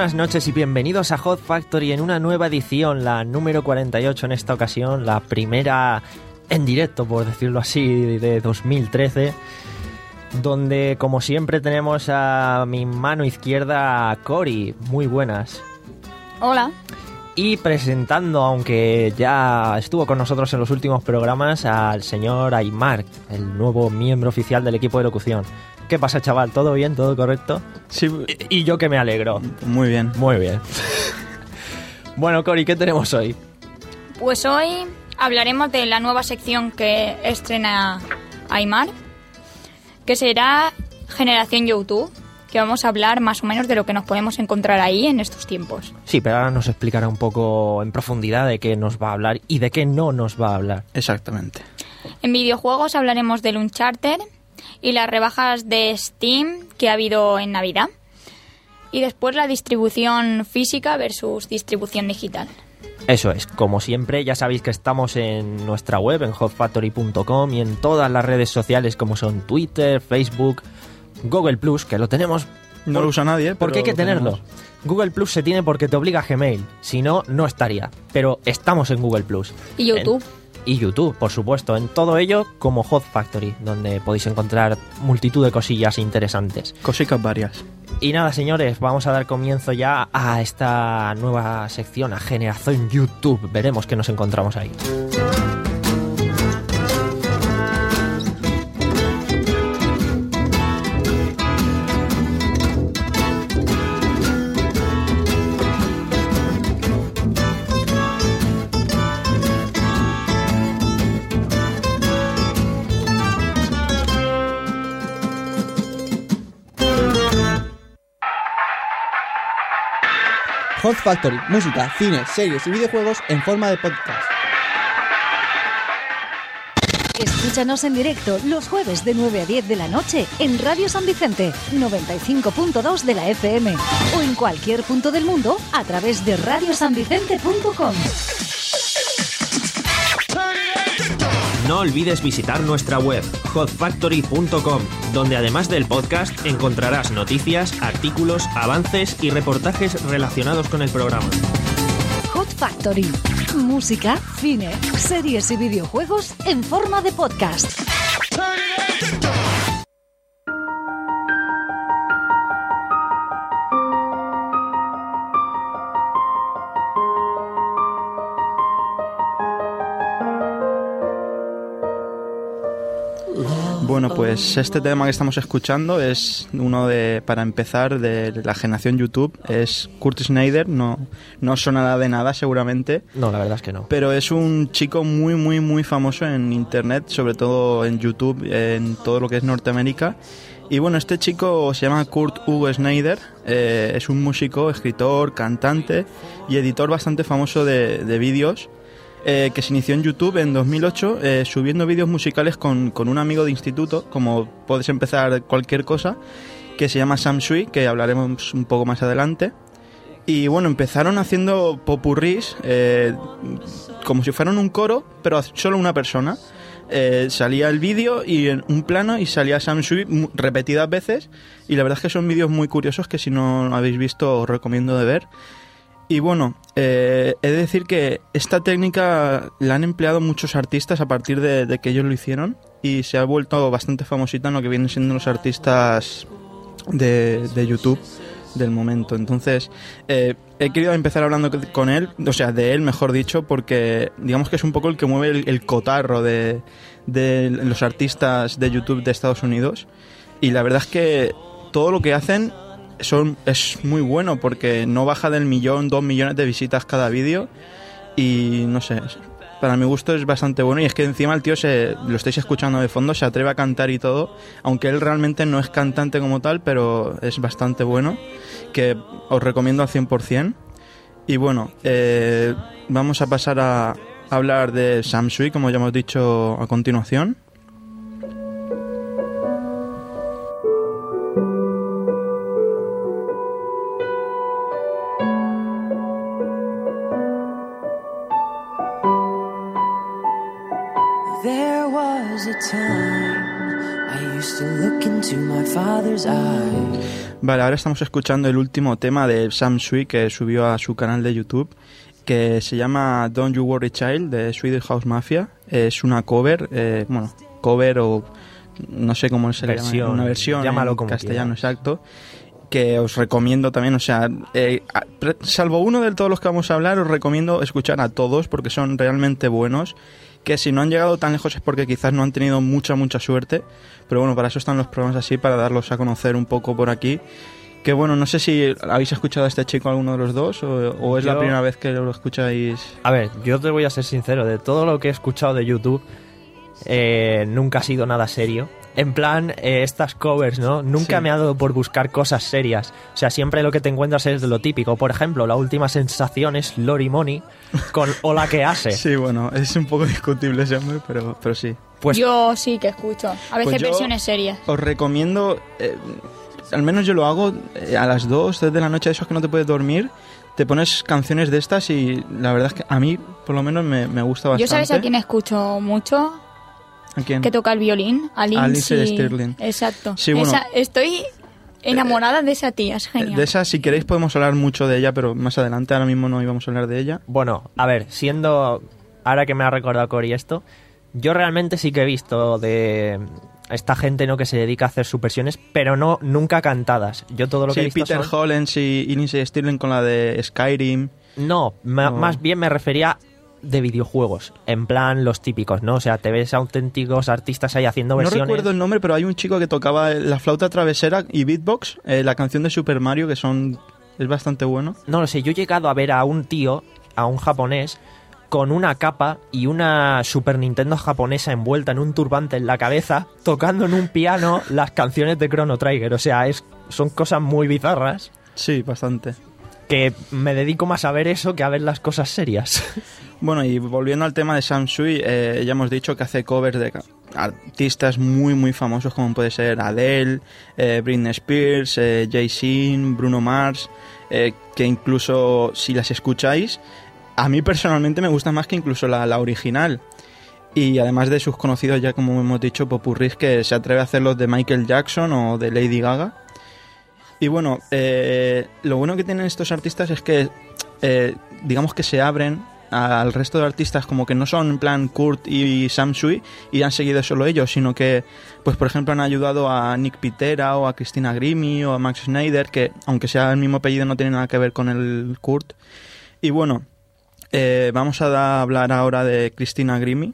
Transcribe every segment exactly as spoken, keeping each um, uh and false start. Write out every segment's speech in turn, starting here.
buenas noches y bienvenidos a Hot Factory en una nueva edición, la número cuarenta y ocho en esta ocasión, la primera en directo, por decirlo así, de dos mil trece, donde como siempre tenemos a mi mano izquierda a Cori. Muy buenas. Hola. Y presentando, aunque ya estuvo con nosotros en los últimos programas, al señor Aymar, el nuevo miembro oficial del equipo de locución. ¿Qué pasa, chaval? ¿Todo bien? ¿Todo correcto? Sí. Y, y yo que me alegro. Muy bien. Muy bien. Bueno, Cori, ¿qué tenemos hoy? Pues hoy hablaremos de la nueva sección que estrena Aymar, que será Generación YouTube, que vamos a hablar más o menos de lo que nos podemos encontrar ahí en estos tiempos. Sí, pero ahora nos explicará un poco en profundidad de qué nos va a hablar y de qué no nos va a hablar. Exactamente. En videojuegos hablaremos del Uncharted y las rebajas de Steam que ha habido en Navidad. Y después la distribución física versus distribución digital. Eso es, como siempre, ya sabéis que estamos en nuestra web, en hot factory punto com, y en todas las redes sociales como son Twitter, Facebook, Google Plus, que lo tenemos. No por, lo usa nadie, pero porque hay que lo tenerlo. tenemos. Google Plus se tiene porque te obliga a Gmail, si no, no estaría. Pero estamos en Google Plus. Y YouTube. En, y YouTube, por supuesto. En todo ello como Hot Factory, donde podéis encontrar multitud de cosillas interesantes. Cositas varias. Y nada, señores, vamos a dar comienzo ya a esta nueva sección, a Generación YouTube. Veremos qué nos encontramos ahí. Hot Factory, música, cine, series y videojuegos en forma de podcast. Escúchanos en directo los jueves de nueve a diez de la noche en Radio San Vicente, noventa y cinco punto dos de la F M, o en cualquier punto del mundo a través de radio san vicente punto com. No olvides visitar nuestra web, hot factory punto com, donde además del podcast encontrarás noticias, artículos, avances y reportajes relacionados con el programa. Hot Factory, música, cine, series y videojuegos en forma de podcast. Bueno, pues este tema que estamos escuchando es uno de, para empezar, de la generación YouTube. Es Kurt Schneider, no, no sonará de nada seguramente. No, la verdad es que no. Pero es un chico muy, muy, muy famoso en internet, sobre todo en YouTube, en todo lo que es Norteamérica. Y bueno, este chico se llama Kurt Hugo Schneider, eh, es un músico, escritor, cantante y editor bastante famoso de, de vídeos. Eh, que se inició en YouTube en dos mil ocho eh, subiendo vídeos musicales con, con un amigo de instituto, como puedes empezar cualquier cosa, que se llama Sam Sui, que hablaremos un poco más adelante. Y bueno, empezaron haciendo popurrís, eh, como si fueran un coro, pero solo una persona. Eh, salía el vídeo y en un plano y salía Sam Sui repetidas veces, y la verdad es que son vídeos muy curiosos que si no habéis visto os recomiendo de ver. Y bueno, eh, he de decir que esta técnica la han empleado muchos artistas a partir de, de que ellos lo hicieron, y se ha vuelto bastante famosita en lo que vienen siendo los artistas de, de YouTube del momento. Entonces, eh, he querido empezar hablando con él, o sea, de él mejor dicho, porque digamos que es un poco el que mueve el, el cotarro de, de los artistas de YouTube de Estados Unidos, y la verdad es que todo lo que hacen Son, es muy bueno, porque no baja del millón, dos millones de visitas cada vídeo, y no sé, para mi gusto es bastante bueno. Y es que encima el tío, se lo estáis escuchando de fondo, se atreve a cantar y todo, aunque él realmente no es cantante como tal, pero es bastante bueno, que os recomiendo al cien por ciento. Y bueno, eh, vamos a pasar a hablar de Sam Sui, como ya hemos dicho a continuación. There was a time I used to look into into my father's eyes. Vale, ahora estamos escuchando el último tema de Sam Sui que subió a su canal de YouTube, que se llama Don't You Worry Child, de Swedish House Mafia. Es una cover, eh, bueno, cover o no sé cómo se le llama, una versión llámalo en como castellano, quiera. exacto, que os recomiendo también, o sea, eh, salvo uno de todos los que vamos a hablar, os recomiendo escuchar a todos porque son realmente buenos, que si no han llegado tan lejos es porque quizás no han tenido mucha, mucha suerte, pero bueno, para eso están los programas así, para darlos a conocer un poco por aquí. Que bueno, no sé si habéis escuchado a este chico alguno de los dos o, o es Yo- la primera vez que lo escucháis. A ver, yo te voy a ser sincero, de todo lo que he escuchado de YouTube, eh, nunca ha sido nada serio. En plan, eh, estas covers, ¿no? Nunca Sí. me ha dado por buscar cosas serias. O sea, siempre lo que te encuentras es de lo típico. Por ejemplo, la última sensación es Lori Money con Hola que hace. Sí, bueno, es un poco discutible ese hombre, pero, pero sí. Pues Yo sí que escucho. A veces Pues yo- versiones serias. Os recomiendo, eh, al menos yo lo hago eh, a las dos, tres de la noche, esos que no te puedes dormir, te pones canciones de estas y la verdad es que a mí, por lo menos, me, me gusta bastante. Yo sabes a quién escucho mucho, ¿A quién? que toca el violín, a Lindsay, A Lindsay Stirling. Exacto. Sí, bueno. Esa- estoy enamorada de esa tía, es genial. De esa, si queréis, podemos hablar mucho de ella, pero más adelante, ahora mismo no íbamos a hablar de ella. bueno, a ver, siendo... Ahora que me ha recordado Cory esto, yo realmente sí que he visto de esta gente, ¿no?, que se dedica a hacer sus versiones, pero no nunca cantadas. Yo todo lo que he Sí, visto Peter son- Hollens y, y Lindsay Stirling con la de Skyrim. No, ma- No. más bien me refería de videojuegos, en plan los típicos, ¿no? O sea, te ves auténticos artistas ahí haciendo No versiones. recuerdo el nombre, pero hay un chico que tocaba la flauta travesera y beatbox, eh, la canción de Super Mario, que son es bastante bueno. No lo sé, yo he llegado a ver a un tío, a un japonés, con una capa y una Super Nintendo japonesa envuelta en un turbante en la cabeza, tocando en un piano las canciones de Chrono Trigger. O sea, es, son cosas muy bizarras Sí, bastante. que me dedico más a ver eso que a ver las cosas serias. Bueno, y volviendo al tema de Sam Sui, eh, ya hemos dicho que hace covers de ca- artistas muy, muy famosos, como puede ser Adele, eh, Britney Spears, eh, Jay-Z, Bruno Mars, eh, que incluso si las escucháis, a mí personalmente me gusta más que incluso la, la original. Y además de sus conocidos, ya como hemos dicho, popurrís que se atreve a hacerlos de Michael Jackson o de Lady Gaga. Y bueno, eh, lo bueno que tienen estos artistas es que, eh, digamos que se abren al resto de artistas, como que no son en plan Kurt y Sam Sui y han seguido solo ellos, sino que, pues por ejemplo, han ayudado a Nick Pitera o a Christina Grimmie o a Max Schneider, que aunque sea el mismo apellido no tiene nada que ver con el Kurt. Y bueno, eh, vamos a da- hablar ahora de Christina Grimmie.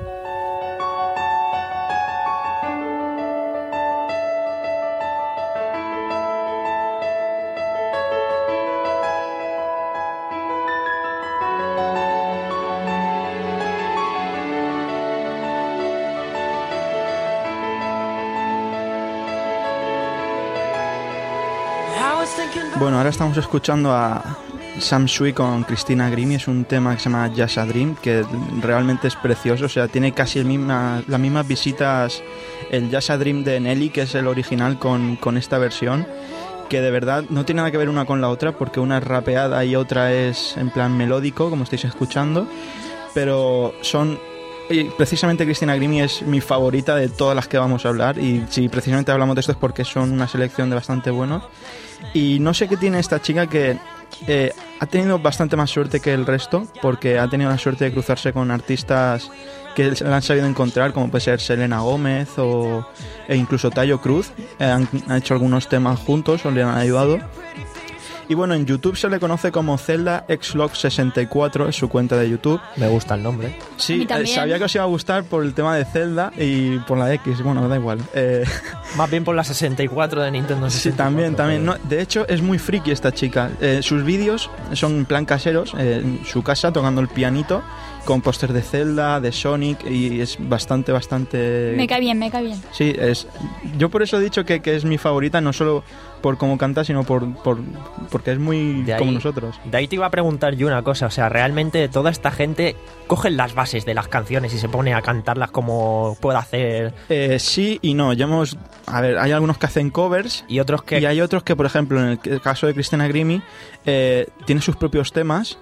Bueno, ahora estamos escuchando a Sam Sui con Christina Grimmie. Es un tema que se llama Just a Dream, que realmente es precioso. O sea, tiene casi el misma, las mismas visitas el Just a Dream de Nelly, que es el original, con, con esta versión, que de verdad no tiene nada que ver una con la otra, porque una es rapeada y otra es en plan melódico, como estáis escuchando, pero son... Y precisamente Christina Grimmie es mi favorita de todas las que vamos a hablar, y si precisamente hablamos de esto es porque son una selección de bastante buenos. Y no sé qué tiene esta chica, que eh, ha tenido bastante más suerte que el resto, porque ha tenido la suerte de cruzarse con artistas que la han sabido encontrar, como puede ser Selena Gómez o, e incluso Tayo Cruz. Eh, han, han hecho algunos temas juntos o le han ayudado. Y bueno, en YouTube se le conoce como Zelda Xlog sesenta y cuatro, es su cuenta de YouTube. Me gusta el nombre. A Sí, mí eh, también. sabía que os iba a gustar por el tema de Zelda y por la X, bueno, da igual. Eh, Más bien por la sesenta y cuatro de Nintendo sí, sesenta y cuatro. también, también. pero- No, de hecho, es muy friki esta chica. Eh, sus vídeos son en plan caseros, eh, en su casa tocando el pianito, con póster de Zelda, de Sonic, y es bastante, bastante... Me cae bien, me cae bien. Sí, es, yo por eso he dicho que, que es mi favorita, no solo por cómo canta, sino por, por porque es muy De ahí- como nosotros. De ahí te iba a preguntar yo una cosa, o sea, realmente toda esta gente coge las bases de las canciones y se pone a cantarlas como puede hacer, Eh, sí y no, ya hemos... A ver, hay algunos que hacen covers y otros que... y hay otros que, por ejemplo, en el caso de Christina Grimmie, eh, tiene sus propios temas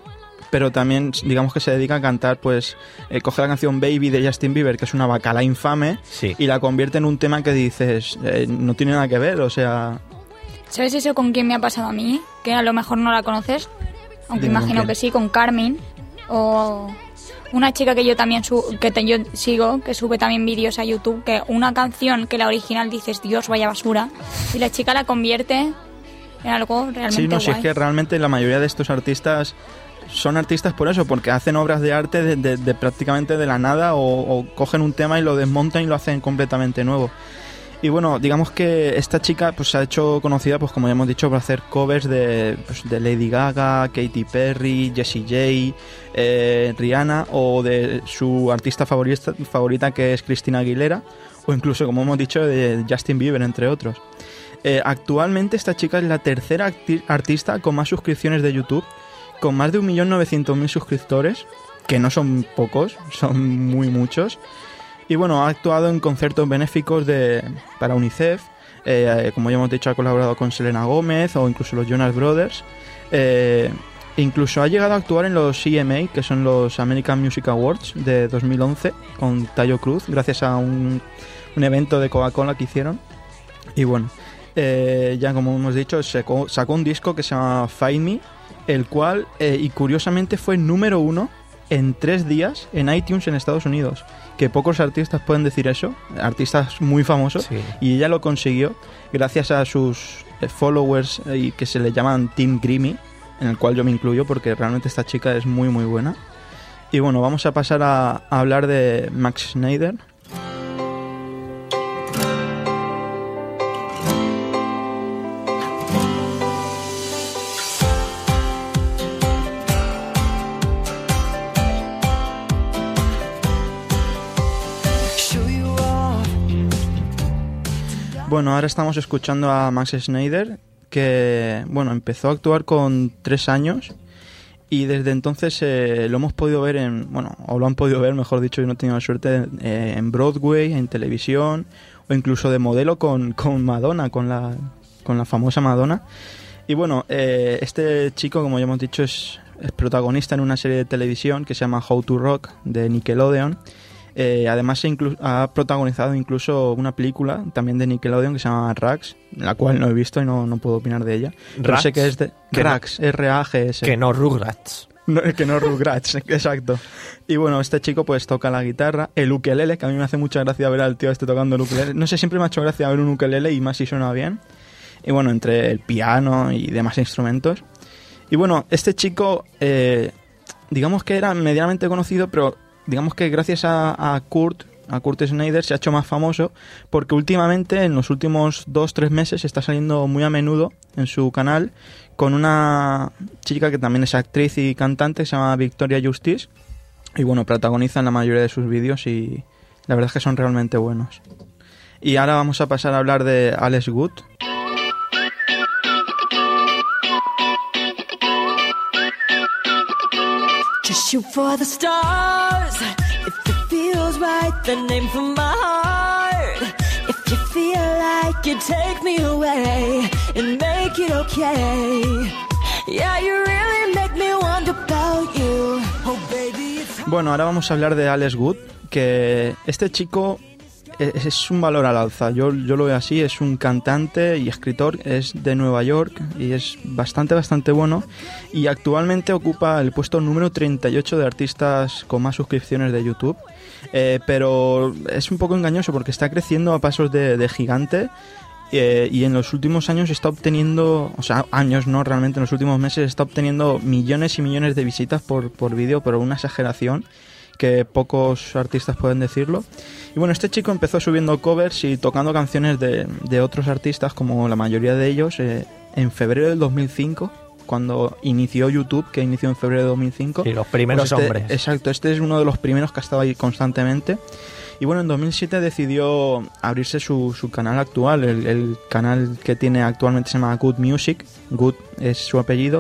pero también digamos que se dedica a cantar, pues eh, coge la canción Baby de Justin Bieber, que es una bacala infame, Sí. y la convierte en un tema que dices, eh, no tiene nada que ver, o sea... ¿Sabes eso con quién me ha pasado a mí? Que a lo mejor no la conoces, aunque Dime con imagino quién. que sí, con Carmen. O una chica que yo también su que te, yo sigo, que sube también vídeos a YouTube, que una canción que la original dices, Dios, vaya basura, y la chica la convierte en algo realmente Sí, no, si es guay. que realmente la mayoría de estos artistas son artistas por eso, porque hacen obras de arte de, de- de prácticamente de la nada, o, o cogen un tema y lo desmontan y lo hacen completamente nuevo. Y bueno, digamos que esta chica pues se ha hecho conocida, pues como ya hemos dicho, por hacer covers de, pues, de Lady Gaga, Katy Perry, Jessie J, eh, Rihanna, o de su artista favorita, favorita que es Christina Aguilera, o incluso, como hemos dicho, de Justin Bieber, entre otros. Eh, actualmente esta chica es la tercera acti- artista con más suscripciones de YouTube, con más de un millón novecientos mil suscriptores, que no son pocos, son muy muchos. Y bueno, ha actuado en conciertos benéficos de, para UNICEF, eh, como ya hemos dicho, ha colaborado con Selena Gómez o incluso los Jonas Brothers. Eh, incluso ha llegado a actuar en los C M A, que son los American Music Awards de dos mil once, con Taio Cruz, gracias a un, un evento de Coca-Cola que hicieron. Y bueno, eh, ya como hemos dicho, sacó, sacó un disco que se llama Find Me, el cual, eh, y curiosamente, fue número uno en tres días en iTunes en Estados Unidos. Que pocos artistas pueden decir eso, artistas muy famosos, Sí. y ella lo consiguió gracias a sus eh, followers, eh, y que se le llaman Team Grimmy, en el cual yo me incluyo porque realmente esta chica es muy muy buena. Y bueno, vamos a pasar a, a hablar de Max Schneider. Bueno, ahora estamos escuchando a Max Schneider, que bueno, empezó a actuar con tres años y desde entonces eh, lo hemos podido ver en, bueno, o lo han podido ver, mejor dicho, yo no he tenido la suerte, eh, en Broadway, en televisión, o incluso de modelo con, con Madonna, con la, con la famosa Madonna. Y bueno, eh, este chico, como ya hemos dicho, es, es protagonista en una serie de televisión que se llama How to Rock, de Nickelodeon. Eh, además se inclu- ha protagonizado incluso una película también de Nickelodeon que se llama Rags, la cual no he visto y no, no puedo opinar de ella. Pero Rags, sé que es de que Rags, R A G S. Que no Rugrats. No, que no Rugrats, exacto. Y bueno, este chico pues toca la guitarra, el ukelele, que a mí me hace mucha gracia ver al tío este tocando el ukelele. No sé, siempre me ha hecho gracia ver un ukelele y más si suena bien. Y bueno, entre el piano y demás instrumentos. Y bueno, este chico, eh, digamos que era medianamente conocido, pero digamos que gracias a, a Kurt, a Kurt Schneider se ha hecho más famoso porque últimamente, en los últimos dos, tres meses, está saliendo muy a menudo en su canal con una chica que también es actriz y cantante, se llama Victoria Justice, y bueno, protagoniza en la mayoría de sus vídeos y la verdad es que son realmente buenos. Y ahora vamos a pasar a hablar de Alex Wood. Just shoot for the stars. If it feels right, then aim for my heart. If you feel like you take me away and make it okay. Yeah, you really make me wonder about you. Oh, baby, it's Bueno, ahora vamos a hablar de Alex Wood, que este chico es, es un valor al alza. Yo, yo lo veo así, es un cantante y escritor, es de Nueva York y es bastante, bastante bueno. Y actualmente ocupa el puesto número treinta y ocho de artistas con más suscripciones de YouTube. Eh, pero es un poco engañoso porque está creciendo a pasos de, de gigante. Eh, y en los últimos años está obteniendo, o sea, años no, realmente en los últimos meses está obteniendo millones y millones de visitas por, por vídeo, pero una exageración que pocos artistas pueden decirlo. Y bueno, este chico empezó subiendo covers y tocando canciones de, de otros artistas, como la mayoría de ellos, eh, en febrero del dos mil cinco, cuando inició YouTube, que inició en febrero de dos mil cinco. Y los primeros Pues este- hombres. Exacto, este es uno de los primeros que ha estado ahí constantemente. Y bueno, en dos mil siete decidió abrirse su, su canal actual, el, el canal que tiene actualmente se llama Good Music. Good es su apellido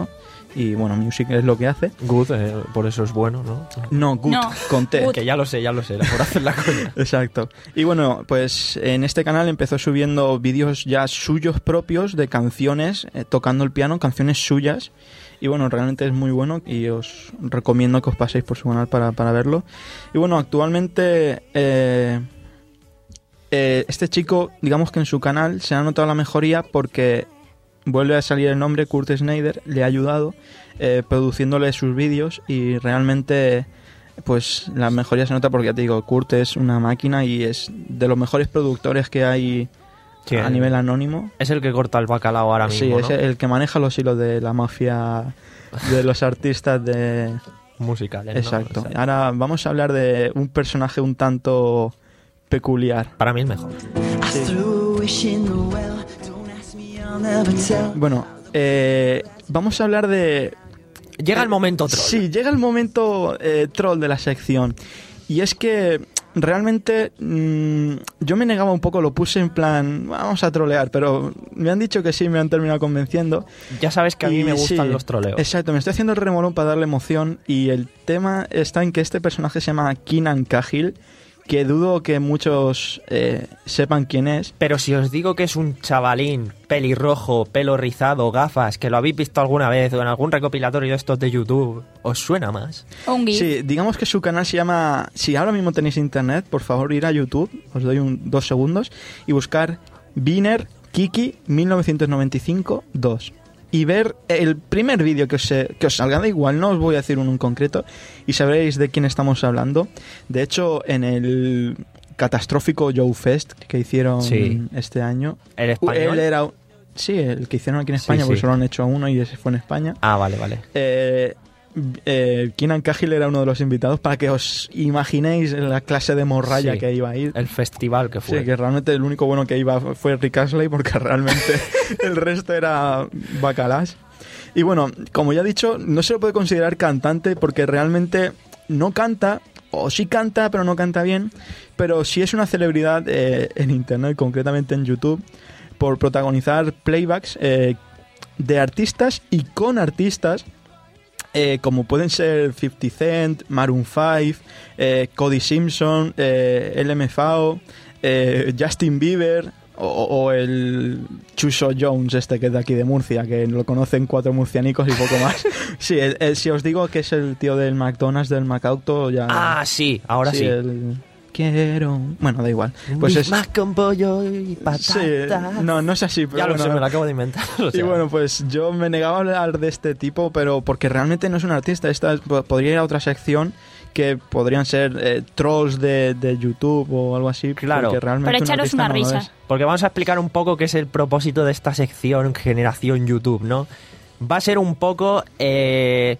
y bueno, Music es lo que hace. Good, eh, por eso es bueno, ¿no? No, Good, No, con T. Good. Que ya lo sé, ya lo sé, era por hacer la coña. Exacto. Y bueno, pues en este canal empezó subiendo vídeos ya suyos propios de canciones, eh, tocando el piano, canciones suyas. Y bueno, realmente es muy bueno y os recomiendo que os paséis por su canal para, para verlo. Y bueno, actualmente eh, eh, este chico, digamos que en su canal se ha notado la mejoría porque vuelve a salir el nombre, Kurt Schneider, le ha ayudado eh, produciéndole sus vídeos y realmente pues la mejoría se nota porque ya te digo, Kurt es una máquina y es de los mejores productores que hay Sí, a nivel anónimo. Es el que corta el bacalao ahora mismo, Sí, ¿no? es el que maneja los hilos de la mafia de los artistas de... Musicales, ¿no? Exacto. Exacto. Ahora vamos a hablar de un personaje un tanto peculiar. Para mí es mejor. Bueno, eh, vamos a hablar de... Llega el momento troll. Sí, llega el momento eh, troll de la sección. Y es que realmente mmm, yo me negaba un poco, lo puse en plan, vamos a trolear, pero me han dicho que sí, me han terminado convenciendo. Ya sabes que a mí Y me gustan sí, los troleos. Exacto, me estoy haciendo el remolón para darle emoción y el tema está en que este personaje se llama Keenan Cahill, que dudo que muchos eh, sepan quién es. Pero si os digo que es un chavalín, pelirrojo, pelo rizado, gafas, que lo habéis visto alguna vez o en algún recopilatorio de estos de YouTube, ¿os suena más? O un GIF. Sí, digamos que su canal se llama... Si ahora mismo tenéis internet, por favor ir a YouTube, os doy un, dos segundos, y buscar Viner Kiki mil novecientos noventa y cinco dos. Y ver el primer vídeo que os, que os salga, da igual, no os voy a decir uno en concreto, y sabréis de quién estamos hablando. De hecho, en el catastrófico Joe Fest que hicieron Sí. este año... ¿El español? Él era... Sí, el que hicieron aquí en Sí, España, sí. porque solo han hecho uno y ese fue en España. Ah, vale, vale. Eh, eh, Keenan Cahill era uno de los invitados para que os imaginéis la clase de morralla Sí. que iba a ir. El festival que fue. Sí, que realmente el único bueno que iba fue Rick Astley porque realmente el resto era bacalás. Y bueno, como ya he dicho, no se lo puede considerar cantante porque realmente no canta, o sí canta, pero no canta bien, pero sí es una celebridad eh, en internet, concretamente en YouTube, por protagonizar playbacks eh, de artistas y con artistas eh, como pueden ser fifty Cent, Maroon five, eh, Cody Simpson, eh, L M F A O, eh, Justin Bieber o, o el Chuso Jones este que es de aquí de Murcia, que lo conocen cuatro murcianicos y poco más. Sí, el, el, si os digo que es el tío del McDonald's, del McAuto, ya... Ah, sí, ahora sí. El... Quiero... Bueno, da igual. Pues Big es... Mac con pollo y patatas. Sí, no, no es así, pero Ya lo bueno, sé, me lo acabo de inventar. O y sea, bueno, pues yo me negaba a hablar de este tipo, pero porque realmente no es un artista. Esta es- podría ir a otra sección que podrían ser eh, trolls de, de YouTube o algo así. Claro. porque realmente Para un echaros artista una no lo risa. es. porque vamos a explicar un poco qué es el propósito de esta sección Generación YouTube, ¿no? Va a ser un poco eh,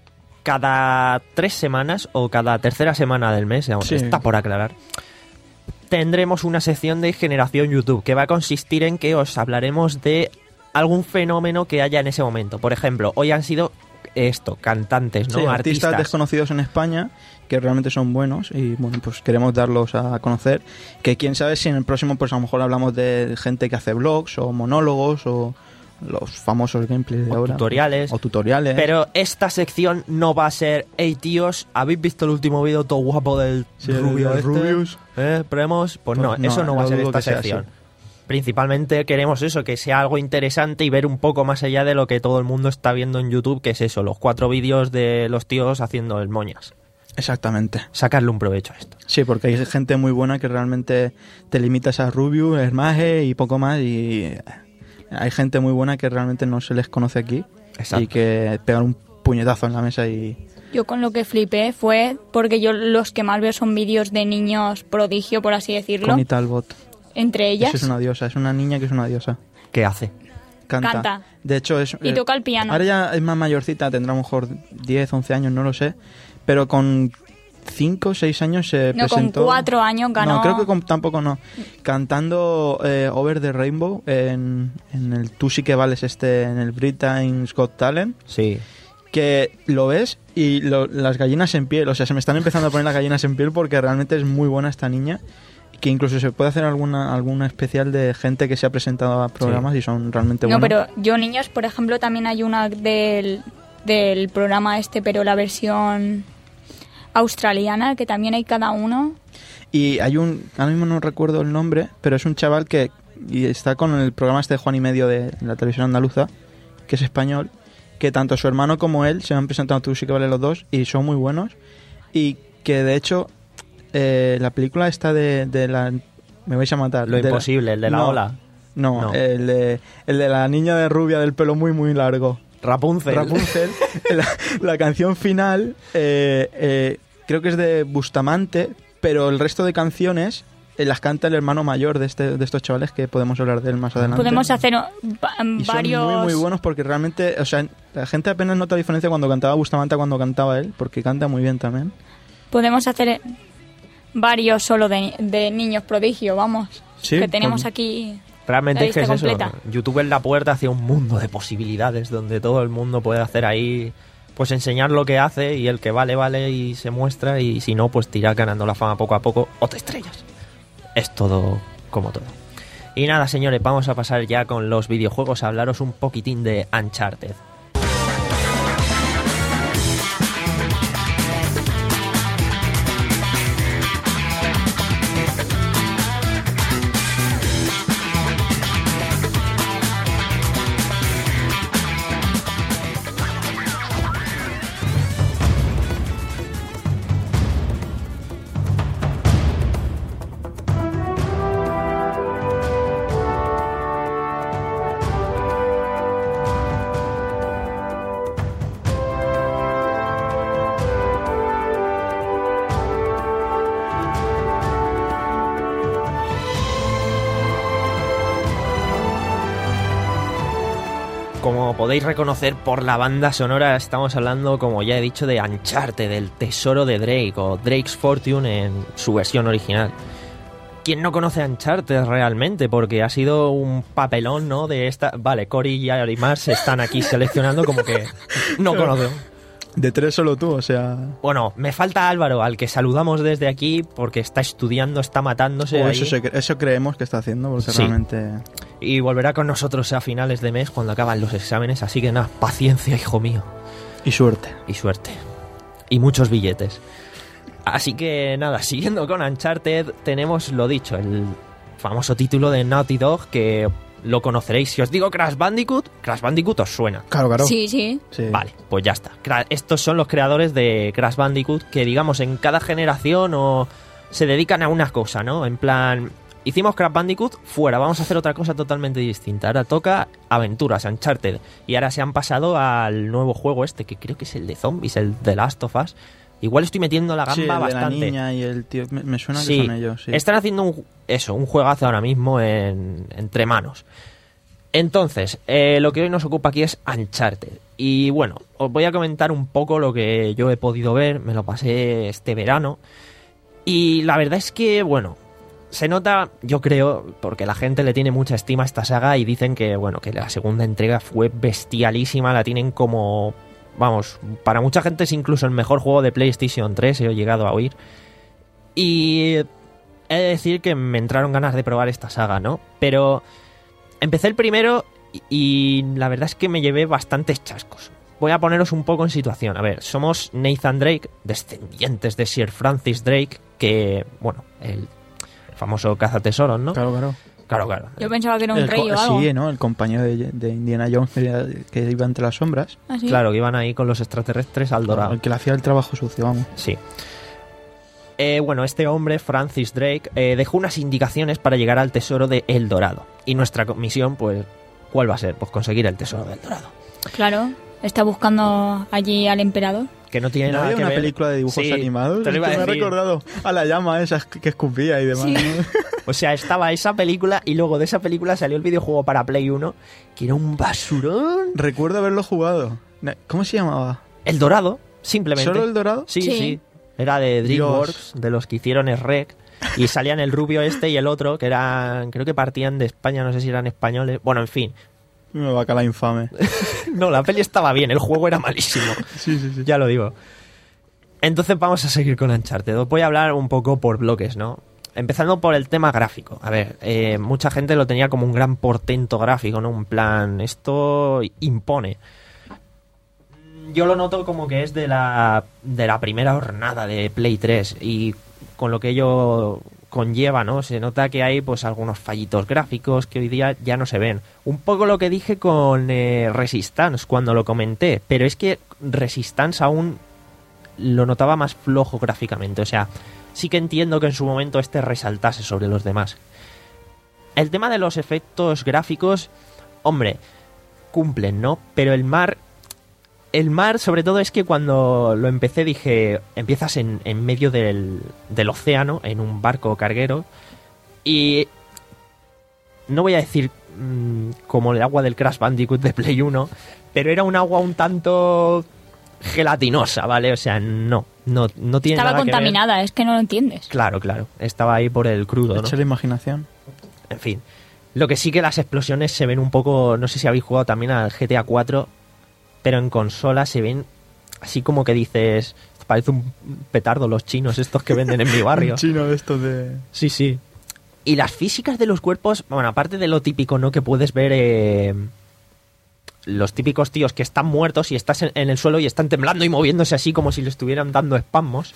cada tres semanas o cada tercera semana del mes, digamos, Sí. está por aclarar, tendremos una sección de Generación YouTube que va a consistir en que os hablaremos de algún fenómeno que haya en ese momento. Por ejemplo, hoy han sido esto, cantantes, ¿no? Sí, artistas Artistas. desconocidos en España que realmente son buenos y bueno, pues queremos darlos a conocer. Que quién sabe si en el próximo pues a lo mejor hablamos de gente que hace vlogs o monólogos o los famosos gameplays de O ahora. tutoriales. O tutoriales. Pero esta sección no va a ser, hey tíos, ¿habéis visto el último vídeo todo guapo del Sí, el rubio de este? Rubius. ¿Eh? ¿Premos? Pues, Pues no, no, eso no va a no ser dudo esta que sea sección. así. Principalmente queremos eso, que sea algo interesante y ver un poco más allá de lo que todo el mundo está viendo en YouTube, que es eso, los cuatro vídeos de los tíos haciendo el moñas. Exactamente. Sacarle un provecho a esto. Sí, porque hay gente muy buena que realmente te limitas a Rubius, Hermage y poco más y hay gente muy buena que realmente no se les conoce aquí. Exacto. Y que pegan un puñetazo en la mesa y... Yo con lo que flipé fue porque yo los que más veo son vídeos de niños prodigio, por así decirlo. Connie Talbot. Entre ellas. Eso es una diosa, es una niña que es una diosa. ¿Qué hace? Canta. Canta. De hecho, es... Y eh, toca el piano. Ahora ya es más mayorcita, tendrá a lo mejor diez, once años, no lo sé. Pero con cinco o seis años se No, con presentó... cuatro años ganó. No, creo que con- tampoco no. Cantando eh, Over the Rainbow en, en el Tú sí que vales este, en el Britain's Got Talent. Sí. Que lo ves y lo- las gallinas en piel. O sea, se me están empezando a poner las gallinas en piel porque realmente es muy buena esta niña. Que incluso se puede hacer alguna alguna especial de gente que se ha presentado a programas y son realmente No, buenos. pero yo niños, por ejemplo, también hay una del del programa este, pero la versión australiana, que también hay cada uno. Y hay un, ahora mismo no recuerdo el nombre, pero es un chaval que y está con el programa este de Juan y Medio de la televisión andaluza, que es español, que tanto su hermano como él se han presentado Tú sí que vale los dos y son muy buenos. Y que de hecho eh, la película esta de, de la... Me vais a matar. Lo de imposible, la, el de la no, ola. No, No. El, de, el de la niña de rubia del pelo muy muy largo. Rapunzel. Rapunzel. la, la canción final eh, eh, creo que es de Bustamante, pero el resto de canciones eh, las canta el hermano mayor de, este, de estos chavales, que podemos hablar de él más adelante. Podemos hacer uh, va- Y son varios... muy muy buenos porque realmente, o sea, la gente apenas nota la diferencia cuando cantaba Bustamante a cuando cantaba él, porque canta muy bien también. Podemos hacer varios solo de, de niños prodigio, vamos. Sí, que tenemos con- aquí Realmente la es que lista es eso. completa. YouTube es la puerta hacia un mundo de posibilidades donde todo el mundo puede hacer ahí, pues enseñar lo que hace, y el que vale, vale y se muestra, y si no, pues te irá ganando la fama poco a poco o te estrellas. Es todo como todo. Y nada, señores, vamos a pasar ya con los videojuegos a hablaros un poquitín de Uncharted. Como podéis reconocer por la banda sonora, estamos hablando, como ya he dicho, de Uncharted, del tesoro de Drake, o Drake's Fortune en su versión original. ¿Quién no conoce a Uncharted realmente? Porque ha sido un papelón, ¿no? De esta... Vale, Cory y Arimar se están aquí seleccionando como que no conocen. De tres solo tú, o sea... Bueno, me falta Álvaro, al que saludamos desde aquí porque está estudiando, está matándose o ahí. eso, se cre- eso creemos que está haciendo, porque Sí. realmente... Y volverá con nosotros a finales de mes cuando acaban los exámenes, así que nada, paciencia, hijo mío. Y suerte. Y suerte. Y muchos billetes. Así que nada, siguiendo con Uncharted, tenemos lo dicho, el famoso título de Naughty Dog, que lo conoceréis. Si os digo Crash Bandicoot, Crash Bandicoot os suena. Claro, claro. Sí, sí. Sí. Vale, pues ya está. Cra- Estos son los creadores de Crash Bandicoot, que digamos en cada generación o se dedican a una cosa, ¿no? En plan, hicimos Crash Bandicoot, fuera, vamos a hacer otra cosa totalmente distinta. Ahora toca aventuras, Uncharted. Y ahora se han pasado al nuevo juego este, que creo que es el de zombies, el The Last of Us. Igual estoy metiendo la gamba Sí, el de bastante. la niña y el tío... Me, me suena que Sí, son ellos, sí. están haciendo un, eso, un juegazo ahora mismo en, entre manos. Entonces, eh, lo que hoy nos ocupa aquí es Uncharted. Y bueno, os voy a comentar un poco lo que yo he podido ver. Me lo pasé este verano. Y la verdad es que, bueno, se nota, yo creo, porque la gente le tiene mucha estima a esta saga y dicen que, bueno, que la segunda entrega fue bestialísima. La tienen como, vamos, para mucha gente es incluso el mejor juego de PlayStation tres, he llegado a oír. Y he de decir que me entraron ganas de probar esta saga, ¿no? Pero empecé el primero y, y la verdad es que me llevé bastantes chascos. Voy a poneros un poco en situación. A ver, somos Nathan Drake, descendientes de Sir Francis Drake, que, bueno, el famoso cazatesoros, ¿no? Claro, claro. Claro, claro. Yo pensaba que era un El rey co- o algo. Sí, ¿no? El compañero de, de Indiana Jones que, que iba entre las sombras. ¿Ah, sí? Claro, que iban ahí con los extraterrestres al dorado. El que le hacía el trabajo sucio, vamos. Sí. Eh, bueno, este hombre, Francis Drake, eh, dejó unas indicaciones para llegar al tesoro de El Dorado. Y nuestra misión, pues, ¿cuál va a ser? Pues conseguir el tesoro del Dorado. Claro, está buscando allí al emperador. Que no tiene ¿No nada había que una ver. película de dibujos Sí, animados? te lo Es iba a que me ha decir. recordado a la llama esa que que escupía y demás. Sí. ¿no? O sea, estaba esa película y luego de esa película salió el videojuego para Play uno, que era un basurón. Recuerdo haberlo jugado. ¿Cómo se llamaba? El Dorado, simplemente. ¿Solo el dorado? Sí, sí, Sí. Era de DreamWorks, Dios. de los que hicieron el Rec. Y salían el rubio este y el otro, que eran, creo que partían de España, no sé si eran españoles. Bueno, en fin. Me va a calar infame. No, la peli estaba bien, el juego era malísimo. Sí, sí, sí. Ya lo digo. Entonces vamos a seguir con Uncharted. Os voy a hablar un poco por bloques, ¿no? Empezando por el tema gráfico. A ver, eh, mucha gente lo tenía como un gran portento gráfico, ¿no? Un plan, esto impone. yo lo noto como que es de la, de la primera jornada de Play tres y con lo que ello conlleva, ¿no? Se nota que hay pues algunos fallitos gráficos que hoy día ya no se ven. Un poco lo que dije con eh, Resistance cuando lo comenté, pero es que Resistance aún lo notaba más flojo gráficamente, o sea, sí que entiendo que en su momento este resaltase sobre los demás. El tema de los efectos gráficos, hombre, cumplen, ¿no? Pero el mar... El mar, sobre todo, es que cuando lo empecé dije, empiezas en, en medio del, del océano, en un barco carguero, y no voy a decir mmm, como el agua del Crash Bandicoot de Play uno, pero era un agua un tanto gelatinosa, ¿vale? O sea, no, no, no tiene Estaba nada que ver. contaminada, es que no lo entiendes. Claro, claro, estaba ahí por el crudo, ¿no? Echa la imaginación. En fin, lo que sí que las explosiones se ven un poco, no sé si habéis jugado también al G T A cuatro, pero en consola se ven así como que dices, parece un petardo los chinos estos que venden en mi barrio. Un chino de estos de... Sí, sí. Y las físicas de los cuerpos, bueno, aparte de lo típico, ¿no? Que puedes ver eh, los típicos tíos que están muertos y estás en, en el suelo y están temblando y moviéndose así como si le estuvieran dando espasmos.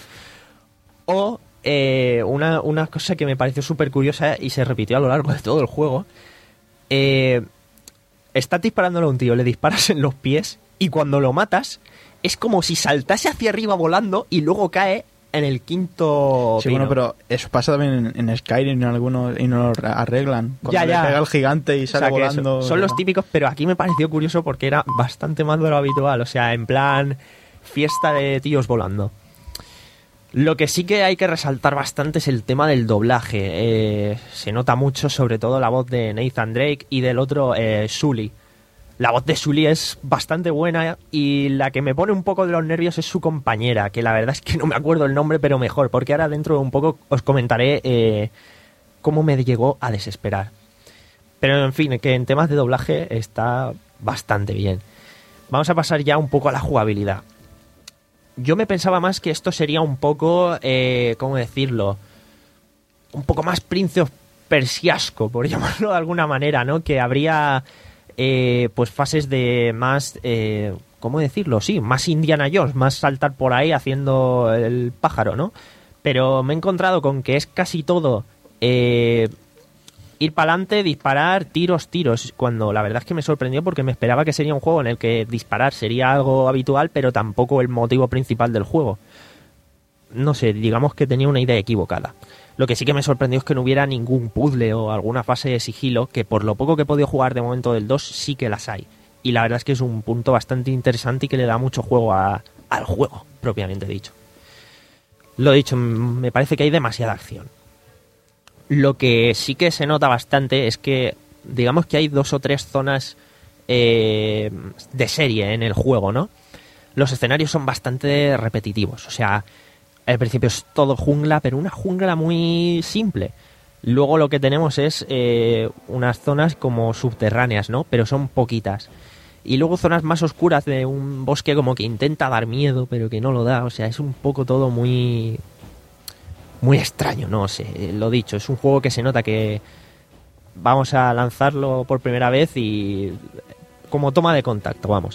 O eh, una, una cosa que me pareció súper curiosa y se repitió a lo largo de todo el juego. Eh, estás disparándole a un tío, le disparas en los pies y cuando lo matas es como si saltase hacia arriba volando y luego cae en el quinto Sí, pino. bueno, pero eso pasa también en, en Skyrim en algunos, y no lo arreglan. Cuando Ya, le ya. pega al gigante y O sale sea, que volando. eso- son los típicos, pero aquí me pareció curioso porque era bastante más de lo habitual. O sea, en plan fiesta de tíos volando. Lo que sí que hay que resaltar bastante es el tema del doblaje. Eh, se nota mucho, sobre todo la voz de Nathan Drake y del otro, eh, Sully. La voz de Sully es bastante buena y la que me pone un poco de los nervios es su compañera, que la verdad es que no me acuerdo el nombre, pero mejor, porque ahora dentro de un poco os comentaré eh, cómo me llegó a desesperar. Pero en fin, que en temas de doblaje está bastante bien. Vamos a pasar ya un poco a la jugabilidad. Yo me pensaba más que esto sería un poco, eh, ¿cómo decirlo? Un poco más Prince of Persiasco, por llamarlo de alguna manera, ¿no? Que habría... Eh, pues fases de más, eh, ¿cómo decirlo? Sí, más Indiana Jones, más saltar por ahí haciendo el pájaro, ¿no? Pero me he encontrado con que es casi todo eh, ir para adelante, disparar, tiros, tiros, cuando la verdad es que me sorprendió porque me esperaba que sería un juego en el que disparar sería algo habitual, pero tampoco el motivo principal del juego. No sé, digamos que tenía una idea equivocada. Lo que sí que me sorprendió es que no hubiera ningún puzzle o alguna fase de sigilo, que por lo poco que he podido jugar de momento del dos sí que las hay. Y la verdad es que es un punto bastante interesante y que le da mucho juego a, al juego, propiamente dicho. Lo dicho, me parece que hay demasiada acción. Lo que sí que se nota bastante es que, digamos que hay dos o tres zonas eh, de serie en el juego, ¿no? Los escenarios son bastante repetitivos, o sea... Al principio es todo jungla, pero una jungla muy simple. Luego lo que tenemos es eh, unas zonas como subterráneas, ¿no? Pero son poquitas. Y luego zonas más oscuras de un bosque como que intenta dar miedo, pero que no lo da. O sea, es un poco todo muy... muy extraño, no sé. Lo dicho, es un juego que se nota que vamos a lanzarlo por primera vez y... como toma de contacto, vamos.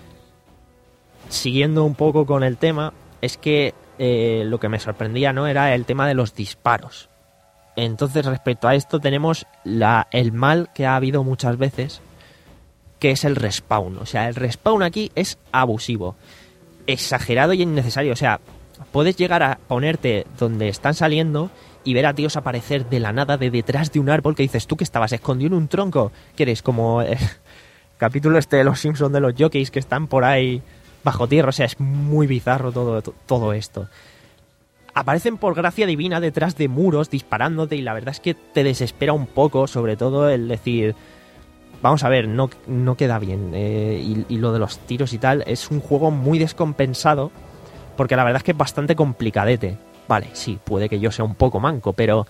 Siguiendo un poco con el tema, es que... Eh, lo que me sorprendía, ¿no? Era el tema de los disparos. Entonces, respecto a esto, tenemos la, el mal que ha habido muchas veces, que es el respawn. O sea, el respawn aquí es abusivo, exagerado y innecesario. O sea, puedes llegar a ponerte donde están saliendo y ver a tíos aparecer de la nada de detrás de un árbol que dices, tú que estabas escondido en un tronco, que eres como el capítulo este de los Simpsons de los jockeys que están por ahí bajo tierra. O sea, es muy bizarro todo, todo esto. Aparecen por gracia divina detrás de muros disparándote y la verdad es que te desespera un poco, sobre todo el decir, vamos a ver, no, no queda bien. Eh, y, y lo de los tiros y tal, es un juego muy descompensado porque la verdad es que es bastante complicadete. Vale, sí, puede que yo sea un poco manco, pero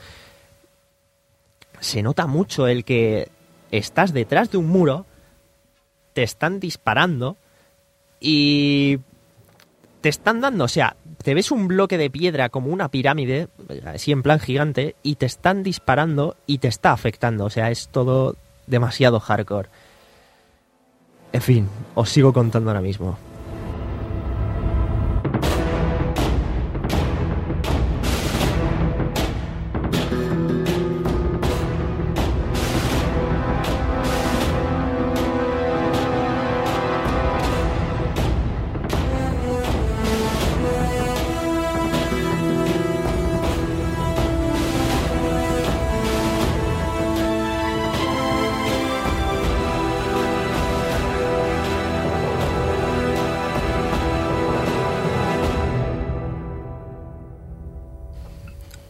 se nota mucho el que estás detrás de un muro, te están disparando y te están dando, o sea, te ves un bloque de piedra como una pirámide, así en plan gigante, y te están disparando y te está afectando. O sea, es todo demasiado hardcore. En fin, os sigo contando ahora mismo.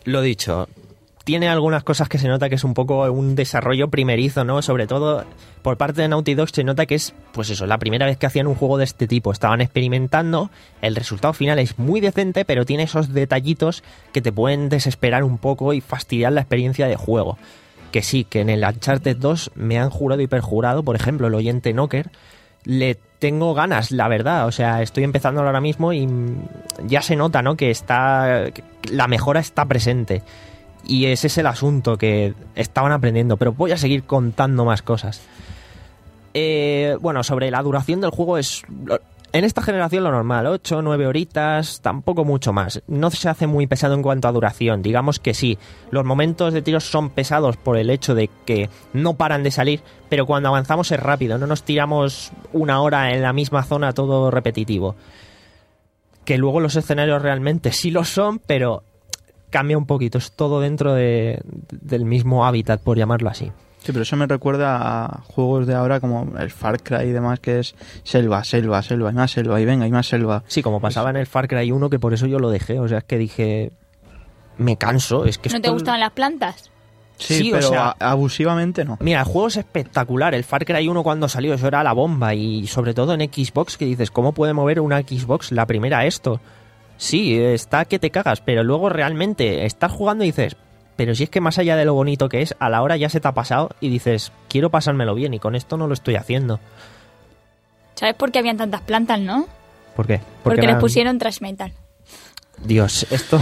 Lo dicho, tiene algunas cosas que se nota que es un poco un desarrollo primerizo, ¿no? Sobre todo por parte de Naughty Dog se nota que es, pues eso, la primera vez que hacían un juego de este tipo. Estaban experimentando, el resultado final es muy decente, pero tiene esos detallitos que te pueden desesperar un poco y fastidiar la experiencia de juego. Que sí, que en el Uncharted dos me han jurado y perjurado, por ejemplo, el oyente Knocker, le tengo ganas, la verdad. O sea, estoy empezando ahora mismo y ya se nota, ¿no? Que está, que la mejora está presente. Y ese es el asunto, que estaban aprendiendo, pero voy a seguir contando más cosas. Eh, bueno, sobre la duración del juego es... En esta generación lo normal, ocho, nueve horitas, tampoco mucho más. No se hace muy pesado en cuanto a duración. Digamos que sí, los momentos de tiros son pesados por el hecho de que no paran de salir, pero cuando avanzamos es rápido, no nos tiramos una hora en la misma zona todo repetitivo. Que luego los escenarios realmente sí lo son, pero... cambia un poquito, es todo dentro de, del mismo hábitat, por llamarlo así. Sí, pero eso me recuerda a juegos de ahora como el Far Cry y demás, que es selva, selva, selva, y más selva, y venga, y más selva. Sí, como pasaba en el Far Cry uno, que por eso yo lo dejé, o sea, es que dije, me canso, es que... ¿No te esto... gustan las plantas? Sí, Sí, pero o sea, a- abusivamente no. Mira, el juego es espectacular, el Far Cry uno cuando salió, eso era la bomba, y sobre todo en Xbox, que dices, ¿cómo puede mover una Xbox la primera esto? Sí, está que te cagas, pero luego realmente estás jugando y dices, pero si es que más allá de lo bonito que es, a la hora ya se te ha pasado y dices, quiero pasármelo bien y con esto no lo estoy haciendo. ¿Sabes por qué habían tantas plantas, no? ¿Por qué? Porque les eran- pusieron trash metal. Dios, esto...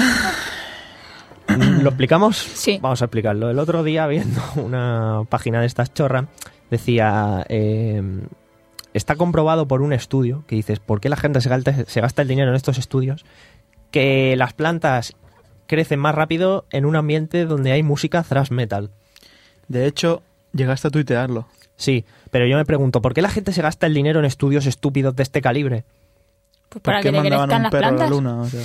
¿Lo explicamos? Sí. Vamos a explicarlo. El otro día, viendo una página de estas chorras, decía... eh, está comprobado por un estudio, que dices, ¿por qué la gente se gasta, se gasta el dinero en estos estudios? Que las plantas crecen más rápido en un ambiente donde hay música thrash metal. De hecho, llegaste a tuitearlo. Sí, pero yo me pregunto, ¿por qué la gente se gasta el dinero en estudios estúpidos de este calibre? Pues ¿Por para qué que te mandaban crezcan un las perro a la plantas. luna? O sea,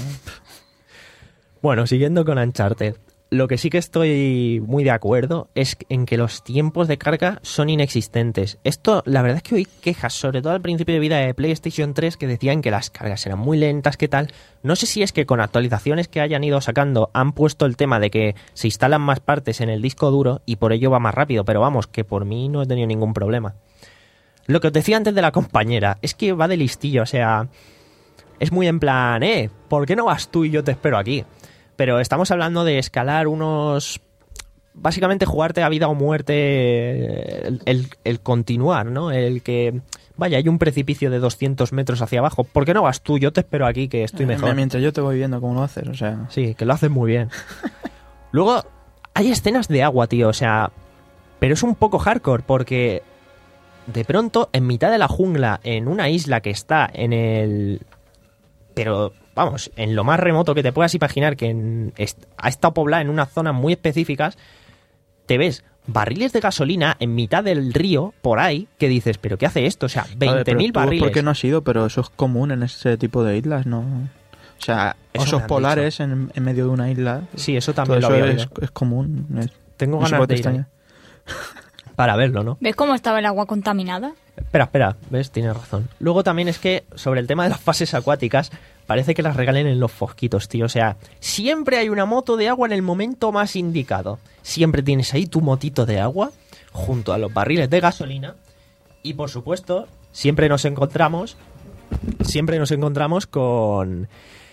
Bueno, siguiendo con Uncharted, lo que sí que estoy muy de acuerdo es en que los tiempos de carga son inexistentes. Esto, la verdad es que oí quejas, sobre todo al principio de vida de PlayStation tres, que decían que las cargas eran muy lentas, ¿qué tal? No sé si es que con actualizaciones que hayan ido sacando han puesto el tema de que se instalan más partes en el disco duro y por ello va más rápido, pero vamos, que por mí no he tenido ningún problema. Lo que os decía antes de la compañera, es que va de listillo, o sea... Es muy en plan, eh, ¿por qué no vas tú y yo te espero aquí? Pero estamos hablando de escalar unos... Básicamente jugarte a vida o muerte, el, el, el continuar, ¿no? El que, vaya, hay un precipicio de doscientos metros hacia abajo. ¿Por qué no vas tú? Yo te espero aquí, que estoy mejor. mientras yo te voy viendo cómo lo haces, o sea... Sí, que lo haces muy bien. Luego, hay escenas de agua, tío, o sea... Pero es un poco hardcore, porque... De pronto, en mitad de la jungla, en una isla que está en el... Pero, vamos, en lo más remoto que te puedas imaginar, que en, est- ha estado poblada en unas zonas muy específicas, te ves barriles de gasolina en mitad del río, por ahí, que dices, ¿pero qué hace esto? O sea, A ver, veinte pero mil tú, barriles. ¿Por qué no ha sido? Pero eso es común en ese tipo de islas, ¿no? O sea, Eso me osos han polares en, en medio de una isla. Sí, eso Todo también lo eso había es, oído. es común. es- Tengo no sé ganas por qué de ir extraña. ahí para verlo, ¿no? ¿Ves cómo estaba el agua contaminada? Espera, espera, ves, tienes razón. Luego también es que sobre el tema de las fases acuáticas, parece que las regalen en los fosquitos, tío. O sea, siempre hay una moto de agua en el momento más indicado. Siempre tienes ahí tu motito de agua junto a los barriles de gasolina. Y por supuesto, siempre nos encontramos. Siempre nos encontramos con.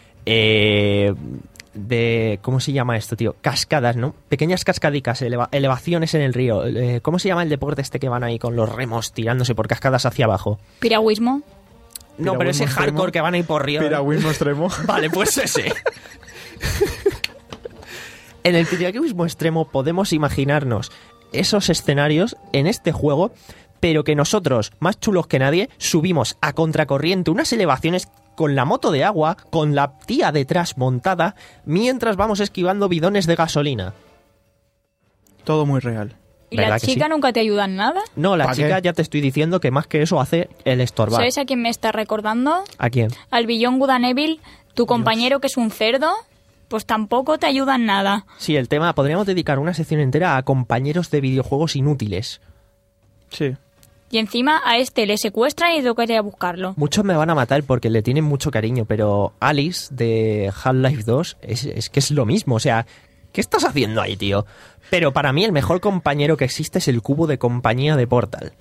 Eh, de ¿cómo se llama esto, tío? Cascadas, ¿no? Pequeñas cascadicas, eleva- elevaciones en el río. Eh, ¿Cómo se llama el deporte este que van ahí con los remos tirándose por cascadas hacia abajo? Piragüismo. No, pero ese Piragüismo extremo. hardcore que van ahí por río. Piragüismo extremo. Vale, pues ese. En el piragüismo extremo podemos imaginarnos esos escenarios en este juego, pero que nosotros, más chulos que nadie, subimos a contracorriente unas elevaciones con la moto de agua, con la tía detrás montada, mientras vamos esquivando bidones de gasolina. Todo muy real. ¿Y la ¿Verdad que chica sí? nunca te ayudan nada? No, la ¿Pa' chica qué? ya te estoy diciendo que más que eso hace el estorbar. ¿Sabes a quién me está recordando? ¿A quién? Al Beyond Good and Evil, tu compañero que es un cerdo, pues tampoco te ayudan nada. Sí, el tema, podríamos dedicar una sección entera a compañeros de videojuegos inútiles. Sí. Y encima a este le secuestran y tengo que ir a buscarlo. Muchos me van a matar porque le tienen mucho cariño, pero Alice de Half-Life dos es, es que es lo mismo. O sea, ¿qué estás haciendo ahí, tío? Pero para mí el mejor compañero que existe es el cubo de compañía de Portal.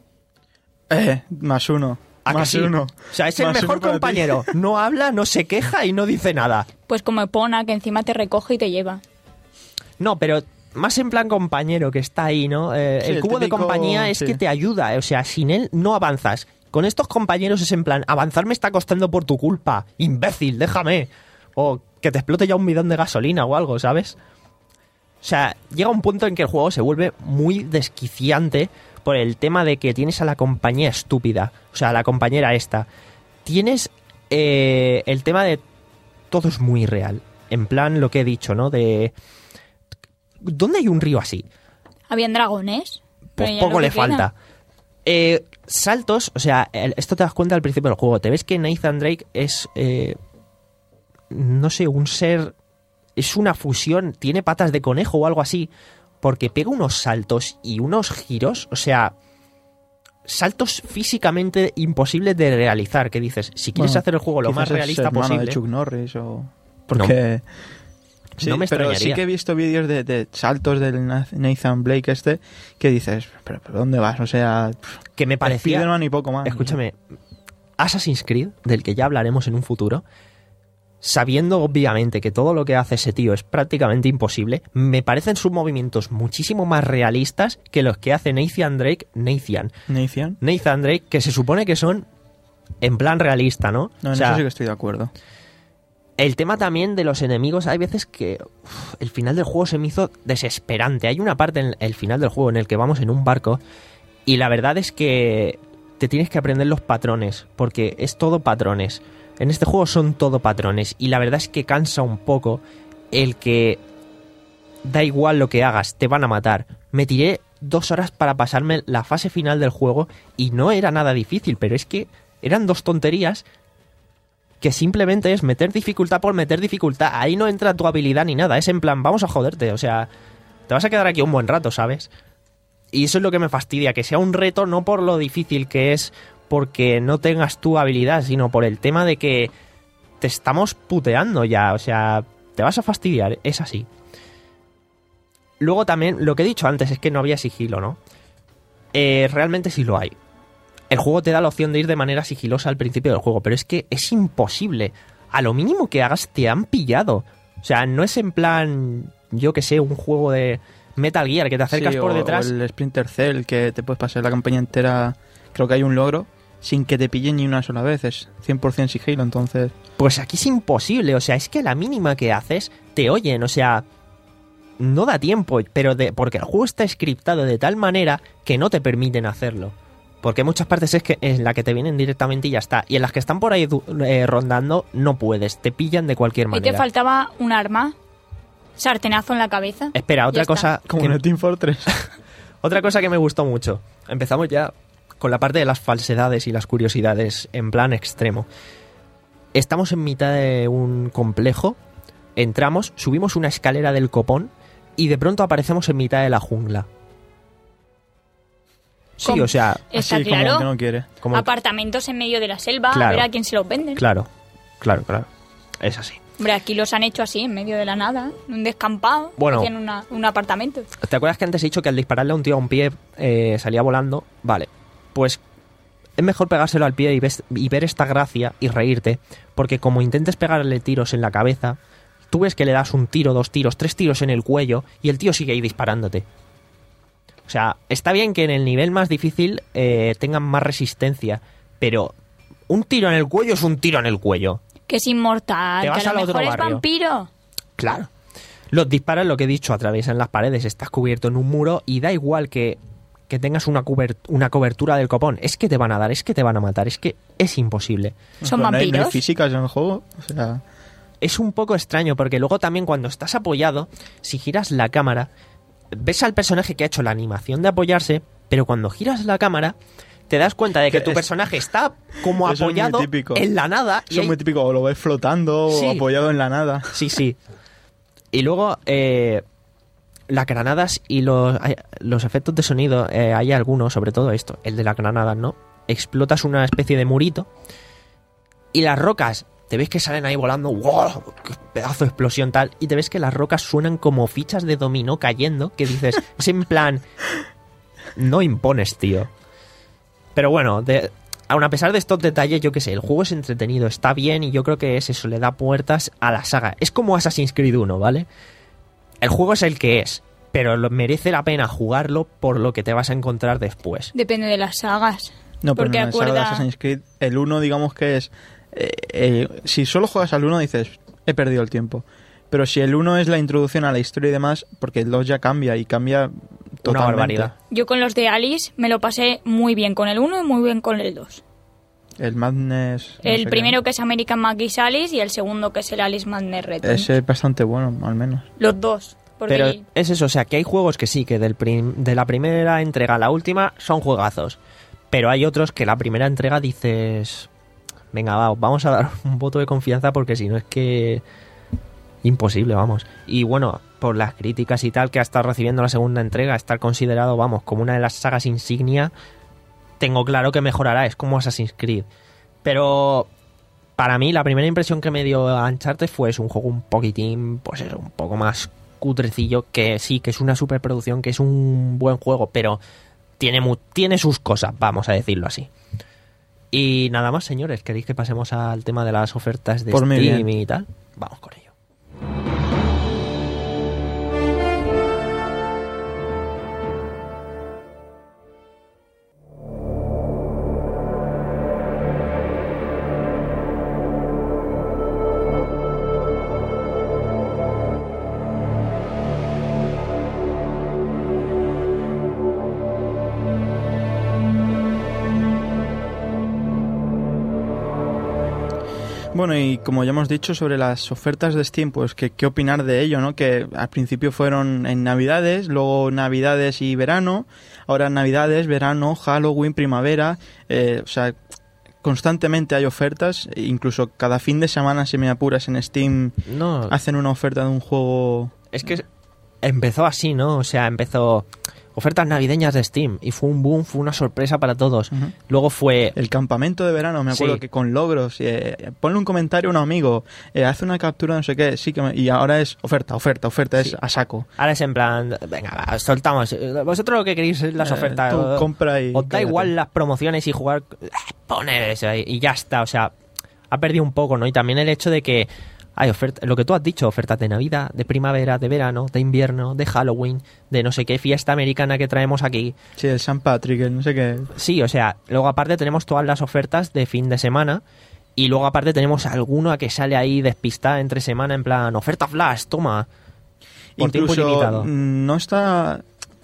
Eh, más uno. ¿A que Más sí? uno. O sea, es el Más mejor uno para ti. compañero. No habla, no se queja y no dice nada. Pues como Epona, que encima te recoge y te lleva. No, pero más en plan compañero que está ahí, ¿no? Eh, Sí, el el cubo de típico- compañía es sí. que te ayuda. O sea, sin él no avanzas. Con estos compañeros es en plan, avanzar me está costando por tu culpa. Imbécil, déjame. O que te explote ya un bidón de gasolina o algo, ¿sabes? O sea, llega un punto en que el juego se vuelve muy desquiciante por el tema de que tienes a la compañía estúpida. O sea, a la compañera esta. Tienes eh, el tema de todo es muy real. En plan, lo que he dicho, ¿no? De... ¿Dónde hay un río así? ¿Habían dragones? Pues Pero ya poco lo le que queda. falta. Eh, saltos, o sea, el- esto te das cuenta al principio del juego. Te ves que Nathan Drake es, eh, no sé, un ser, es una fusión, tiene patas de conejo o algo así, porque pega unos saltos y unos giros, o sea, saltos físicamente imposibles de realizar. Que dices, si quieres Bueno, hacer el juego lo quizás más es realista hermano posible, de Chuck Norris o... Porque... Sí, no me pero sí extrañaría. que he visto vídeos de, de saltos del Nathan Blake este que dices, pero ¿pero dónde vas? O sea, que me parecía... Spiderman y poco más. Escúchame, Assassin's Creed, del que ya hablaremos en un futuro, sabiendo obviamente que todo lo que hace ese tío es prácticamente imposible, me parecen sus movimientos muchísimo más realistas que los que hace Nathan Drake, Nathan, Nathan. Nathan Drake, que se supone que son en plan realista, ¿no? No, en O sea, eso sí que estoy de acuerdo. el tema también de los enemigos, hay veces que uf, el final del juego se me hizo desesperante. Hay una parte en el final del juego en el que vamos en un barco y la verdad es que te tienes que aprender los patrones, porque es todo patrones. En este juego son todo patrones y la verdad es que cansa un poco el que da igual lo que hagas, te van a matar. Me tiré dos horas para pasarme la fase final del juego y no era nada difícil, pero es que eran dos tonterías que simplemente es meter dificultad por meter dificultad. Ahí no entra tu habilidad ni nada. Es en plan, vamos a joderte. O sea, te vas a quedar aquí un buen rato, ¿sabes? Y eso es lo que me fastidia, que sea un reto no por lo difícil que es porque no tengas tu habilidad, sino por el tema de que te estamos puteando ya. O sea, te vas a fastidiar. Es así. Luego también, lo que he dicho antes es que no había sigilo, ¿no? Eh, realmente sí lo hay. El juego te da la opción de ir de manera sigilosa al principio del juego, pero es que es imposible. A lo mínimo que hagas te han pillado. O sea, no es en plan, yo que sé, un juego de Metal Gear que te acercas Sí, por o- detrás. o el Splinter Cell, que te puedes pasar la campaña entera, creo que hay un logro, sin que te pillen ni una sola vez. Es cien por ciento sigilo, entonces... Pues aquí es imposible. O sea, es que la mínima que haces te oyen. O sea, no da tiempo, pero de, porque el juego está scriptado de tal manera que no te permiten hacerlo. Porque hay muchas partes es que en la que te vienen directamente y ya está. Y en las que están por ahí du- eh, rondando, no puedes. Te pillan de cualquier ¿Y manera. te faltaba un arma? ¿Sartenazo en la cabeza? Espera, otra Ya está. cosa, Como que, en el Team Fortress. otra cosa que me gustó mucho. Empezamos ya con la parte de las falsedades y las curiosidades en plan extremo. Estamos en mitad de un complejo, entramos, subimos una escalera del copón y de pronto aparecemos en mitad de la jungla. Sí, ¿Cómo? o sea, Está Así como claro. que no quiere. como... Apartamentos en medio de la selva, Claro. a ver a quién se los venden. Claro, claro, claro. Es así. Hombre, aquí los han hecho así, en medio de la nada, un descampado, Bueno. hacían una- un apartamento. ¿Te acuerdas que antes he dicho que al dispararle a un tío a un pie eh, salía volando? Vale, pues es mejor pegárselo al pie y, ves- y ver esta gracia y reírte, porque como intentes pegarle tiros en la cabeza, tú ves que le das un tiro, dos tiros, tres tiros en el cuello y el tío sigue ahí disparándote. O sea, está bien que en el nivel más difícil eh, tengan más resistencia, pero un tiro en el cuello es un tiro en el cuello. Que es inmortal, Te vas que a al lo otro mejor es barrio. vampiro. Claro. Los disparos, lo que he dicho, atraviesan las paredes, estás cubierto en un muro y da igual que, que tengas una, cubert- una cobertura del copón. Es que te van a dar, es que te van a matar, es que es imposible. Son Pues no hay- No hay vampiros. físicas en el juego. O sea, Es un poco extraño porque luego también cuando estás apoyado, si giras la cámara, ves al personaje que ha hecho la animación de apoyarse, pero cuando giras la cámara te das cuenta de que Que tu es- personaje está como Eso es muy apoyado típico. en la nada. y eso es hay- muy típico. O lo ves flotando Sí. o apoyado en la nada. Sí, sí. Y luego, eh, las granadas y los, los efectos de sonido, eh, hay algunos, sobre todo esto, el de las granadas, ¿no? Explotas una especie de murito y las rocas, te ves que salen ahí volando, ¡wow! ¡Qué pedazo de explosión tal! Y te ves que las rocas suenan como fichas de dominó cayendo, que dices, es en plan, no impones, tío. Pero bueno, de, aun a pesar de estos detalles, yo qué sé, el juego es entretenido, está bien y yo creo que es eso, le da puertas a la saga. Es como Assassin's Creed uno, ¿vale? El juego es el que es, pero lo, merece la pena jugarlo por lo que te vas a encontrar después. Depende de las sagas. No, pero Porque en la saga de acuerda- Assassin's Creed, el uno digamos que es... eh, eh, si solo juegas al uno dices, he perdido el tiempo. Pero si el uno es la introducción a la historia y demás, porque el dos ya cambia y cambia totalmente. Una barbaridad. Yo con los de Alice me lo pasé muy bien con el uno y muy bien con el dos. El Madness... no El sé primero qué. que es American Magis Alice y el segundo que es el Alice Madness Return. Ese es bastante bueno, al menos. Los dos. Porque Pero es eso, o sea, que hay juegos que sí, que del prim- de la primera entrega a la última son juegazos. Pero hay otros que la primera entrega dices... Venga, va, vamos a dar un voto de confianza porque si no es que... Imposible, vamos. Y bueno, por las críticas y tal que ha estado recibiendo la segunda entrega, estar considerado, vamos, como una de las sagas insignia, tengo claro que mejorará, es como Assassin's Creed. Pero para mí la primera impresión que me dio Uncharted fue es un juego un poquitín, pues eso, un poco más cutrecillo, que sí, que es una superproducción, que es un buen juego, pero tiene, mu- tiene sus cosas, vamos a decirlo así. Y nada más, señores, ¿queréis que pasemos al tema de las ofertas de Por mí Steam bien. y tal? Vamos con ello. Bueno, y como ya hemos dicho sobre las ofertas de Steam, pues que qué opinar de ello, ¿no? Que al principio fueron en Navidades, luego Navidades y verano, ahora Navidades, verano, Halloween, primavera, eh, o sea, constantemente hay ofertas, incluso cada fin de semana, si me apuras, en Steam No, hacen una oferta de un juego. es que empezó así, ¿no? O sea, empezó ofertas navideñas de Steam y fue un boom, fue una sorpresa para todos. Ujú. Luego fue... El campamento de verano, me acuerdo Sí. que con logros, eh, ponle un comentario a un amigo, eh, hace una captura, no sé qué, sí que me- y ahora es oferta, oferta, oferta, Sí. es a saco. Ahora es en plan, venga, va, soltamos. Vosotros lo que queréis es las Eh, ofertas. tú o- compra y Os da cállate. igual las promociones y jugar. eh, Poner eso ahí y ya está. O sea, ha perdido un poco, ¿no? Y también el hecho de que hay ofertas, lo que tú has dicho, ofertas de Navidad, de primavera, de verano, de invierno, de Halloween, de no sé qué fiesta americana que traemos aquí. Sí, el San Patrick, el no sé qué. Sí, o sea, luego aparte tenemos todas las ofertas de fin de semana. Y luego aparte tenemos alguna que sale ahí despistada entre semana en plan, oferta flash, toma. Por tiempo Incluso ilimitado. mm, no está...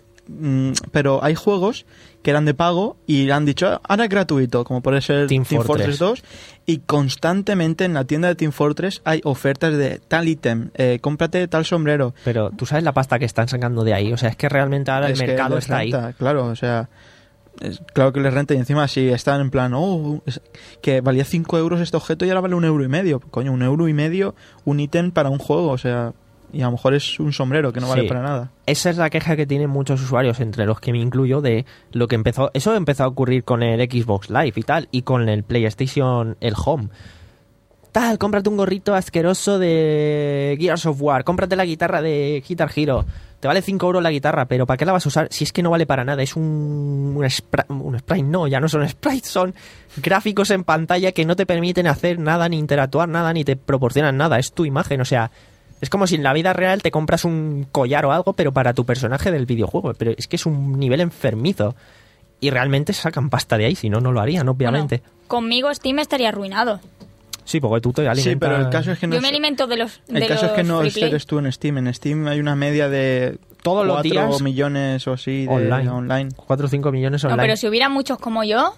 mm, pero hay juegos que eran de pago y han dicho, "Ah, ahora es gratuito", como puede ser Team Team, Fortress. Fortress dos. Y constantemente en la tienda de Team Fortress hay ofertas de tal ítem, eh, cómprate tal sombrero. Pero tú sabes la pasta que están sacando de ahí. O sea, es que realmente ahora el Es que mercado les está ahí. renta, claro, o sea... es claro que les renta y encima si están en plan, oh, es- que valía cinco euros este objeto y ahora vale un euro y medio. Coño, un euro y medio, un ítem para un juego, o sea... Y a lo mejor es un sombrero que no vale Sí. para nada. Esa es la queja que tienen muchos usuarios, entre los que me incluyo, de lo que empezó... Eso empezó a ocurrir con el Xbox Live y tal, y con el PlayStation, el Home. Tal, cómprate un gorrito asqueroso de Gears of War, cómprate la guitarra de Guitar Hero. Te vale cinco euros la guitarra, pero ¿para qué la vas a usar? Si es que no vale para nada, es un, un, spra- un sprite, no, ya no son sprites, son gráficos en pantalla que no te permiten hacer nada, ni interactuar nada, ni te proporcionan nada, es tu imagen, o sea... Es como si en la vida real te compras un collar o algo, pero para tu personaje del videojuego. Pero es que es un nivel enfermizo. Y realmente sacan pasta de ahí, si no, no lo harían, obviamente. Bueno, conmigo Steam estaría arruinado. Sí, porque tú te alimentas... Sí, pero el caso es que no Yo me es- alimento de los El de caso es que los no free play. eres tú en Steam. En Steam hay una media de Todos los cuatro días millones o así de online. online. cuatro o cinco millones No, online. pero si hubiera muchos como yo,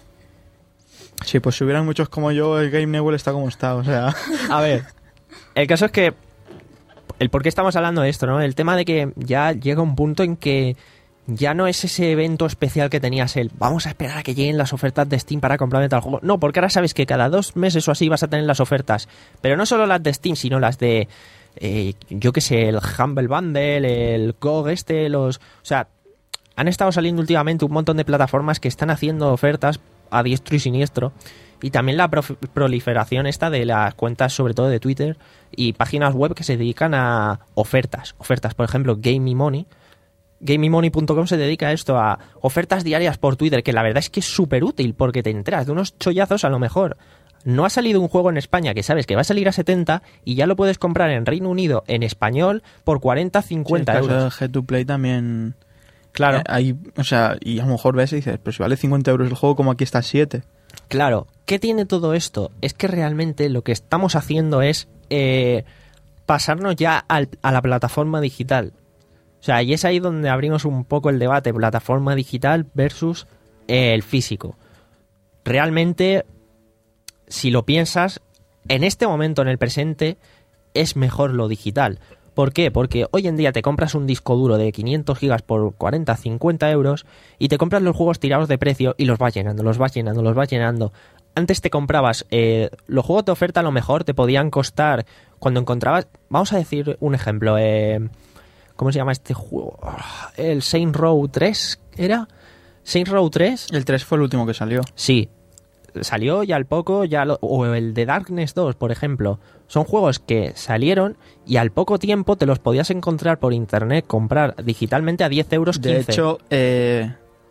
Sí, pues si hubieran muchos como yo, el Game Newell está como está, o sea... A ver, el caso es que... El por qué estamos hablando de esto, ¿no? El tema de que ya llega un punto en que ya no es ese evento especial que tenías el vamos a esperar a que lleguen las ofertas de Steam para comprarme tal juego. No, porque ahora sabes que cada dos meses o así vas a tener las ofertas. Pero no solo las de Steam, sino las de eh, yo qué sé, el Humble Bundle, el G O G este, los... O sea, han estado saliendo últimamente un montón de plataformas que están haciendo ofertas a diestro y siniestro. Y también la prof- proliferación esta de las cuentas, sobre todo de Twitter, y páginas web que se dedican a ofertas. Ofertas, por ejemplo, GameMeMoney. GameMeMoney punto com se dedica a esto, a ofertas diarias por Twitter, que la verdad es que es súper útil porque te enteras de unos chollazos. A lo mejor no ha salido un juego en España que sabes que va a salir a setenta y ya lo puedes comprar en Reino Unido en español por cuarenta, cincuenta sí, euros. El G dos Play también... Claro. Eh, hay, o sea, y a lo mejor ves y dices, pero si vale cincuenta euros el juego, como aquí está siete. Claro. ¿Qué tiene todo esto? Es que realmente lo que estamos haciendo es eh, pasarnos ya al, a la plataforma digital. O sea, y es ahí donde abrimos un poco el debate, plataforma digital versus eh, el físico. Realmente, si lo piensas, en este momento, en el presente, es mejor lo digital. ¿Por qué? Porque hoy en día te compras un disco duro de quinientos gigas por cuarenta, cincuenta euros y te compras los juegos tirados de precio y los vas llenando, los vas llenando, los vas llenando. Antes te comprabas, eh, los juegos de oferta a lo mejor te podían costar, cuando encontrabas, vamos a decir un ejemplo, eh, ¿cómo se llama este juego? El Saints Row tres, ¿era? Saints Row tres. El tres fue el último que salió. Sí, salió ya al poco, ya lo, o el de Darkness dos, por ejemplo. Son juegos que salieron y al poco tiempo te los podías encontrar por internet, comprar digitalmente a diez euros quince. De hecho, eh,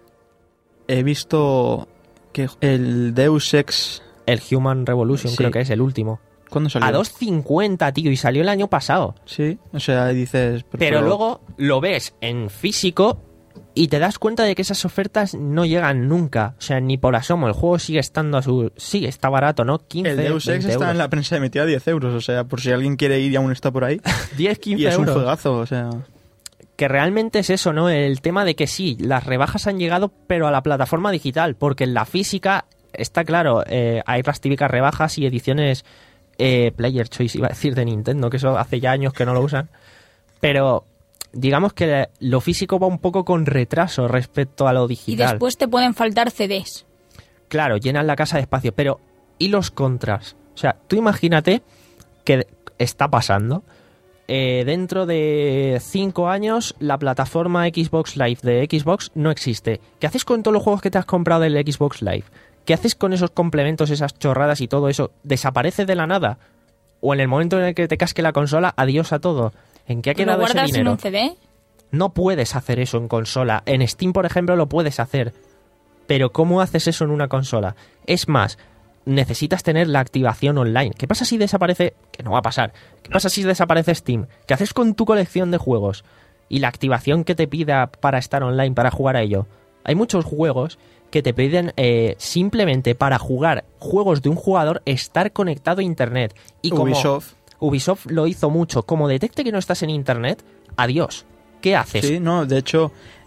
he visto que el Deus Ex... El Human Revolution, sí. creo que es el último. ¿Cuándo salió? A dos cincuenta, tío, y salió el año pasado. Sí, o sea, dices... Pero, pero luego lo ves en físico y te das cuenta de que esas ofertas no llegan nunca. O sea, ni por asomo. El juego sigue estando a su... Sí, está barato, ¿no? quince, el Deus Ex está euros. en la prensa emitida a diez euros. O sea, por si alguien quiere ir y aún está por ahí. diez, quince y es euros. un juegazo, o sea... Que realmente es eso, ¿no? El tema de que sí, las rebajas han llegado, pero a la plataforma digital. Porque en la física, está claro, eh, hay las típicas rebajas y ediciones eh, Player Choice, iba a decir, de Nintendo, que eso hace ya años que no lo usan. Pero... digamos que lo físico va un poco con retraso respecto a lo Y digital. después te pueden faltar C Ds. Claro, llenan la casa de espacio, pero ¿y los contras? O sea, tú imagínate que está pasando. Eh, dentro de cinco años la plataforma Xbox Live de Xbox no existe. ¿Qué haces con todos los juegos que te has comprado del Xbox Live? ¿Qué haces con esos complementos, esas chorradas y todo eso? ¿Desaparece de la nada? ¿O en el momento en el que te casque la consola, adiós a todo? ¿En qué ha quedado ¿Lo ese guardas dinero? en un C D? No puedes hacer eso en consola. En Steam, por ejemplo, lo puedes hacer. Pero ¿cómo haces eso en una consola? Es más, necesitas tener la activación online. ¿Qué pasa si desaparece? Que no va a pasar. ¿Qué pasa si desaparece Steam? ¿Qué haces con tu colección de juegos? Y la activación que te pida para estar online, para jugar a ello. Hay muchos juegos que te piden eh, simplemente para jugar juegos de un jugador estar conectado a internet. Y como Ubisoft. Ubisoft lo hizo mucho. Como detecte que no estás en internet, adiós. ¿Qué haces? Sí, no, de hecho,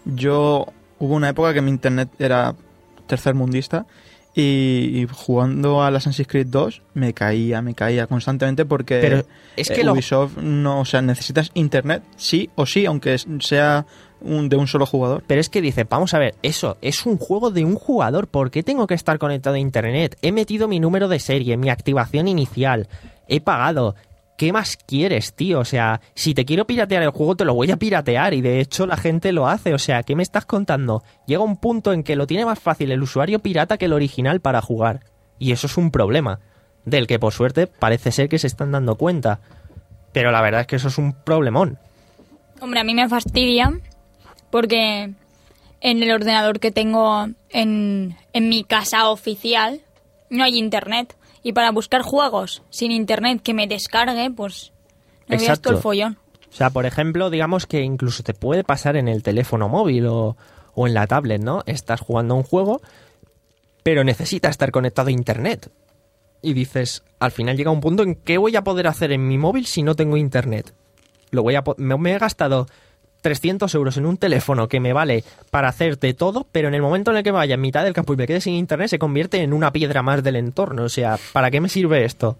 yo hubo una época que mi internet era tercermundista y, y jugando al Assassin's Creed dos me caía, me caía constantemente porque Pero es que eh, lo- Ubisoft no, o sea, necesitas internet sí o sí, aunque sea un, de un solo jugador. Pero es que dice, vamos a ver, eso es un juego de un jugador. ¿Por qué tengo que estar conectado a internet? He metido mi número de serie, mi activación inicial, he pagado. ¿Qué más quieres, tío? O sea, si te quiero piratear el juego, te lo voy a piratear. Y de hecho la gente lo hace. O sea, ¿qué me estás contando? Llega un punto en que lo tiene más fácil el usuario pirata que el original para jugar. Y eso es un problema, del que por suerte parece ser que se están dando cuenta. Pero la verdad es que eso es un problemón. Hombre, a mí me fastidia porque en el ordenador que tengo en, en mi casa oficial no hay internet. Y para buscar juegos sin internet que me descargue, pues me veas todo el follón. O sea, por ejemplo, digamos que incluso te puede pasar en el teléfono móvil o, o en la tablet, ¿no? Estás jugando a un juego, pero necesitas estar conectado a internet. Y dices, al final llega un punto en ¿qué voy a poder hacer en mi móvil si no tengo internet? Lo voy a po- me, me he gastado trescientos euros en un teléfono que me vale para hacerte todo, pero en el momento en el que vaya en mitad del campo y me quede sin internet se convierte en una piedra más del entorno. O sea, ¿para qué me sirve esto?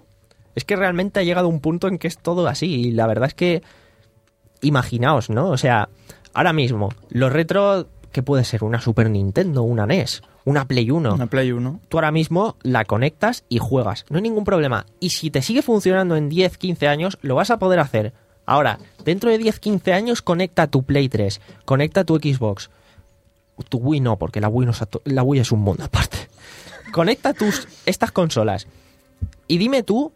Es que realmente ha llegado un punto en que es todo así y la verdad es que imaginaos, ¿no? O sea, ahora mismo, los retro, ¿qué puede ser? Una Super Nintendo, una N E S, una Play uno. Una Play uno. Tú ahora mismo la conectas y juegas. No hay ningún problema. Y si te sigue funcionando en diez, quince años, lo vas a poder hacer. Ahora, dentro de diez, quince años, conecta tu Play tres, conecta tu Xbox. Tu Wii no, porque la Wii, no es, la Wii es un mundo aparte. Conecta tus estas consolas y dime tú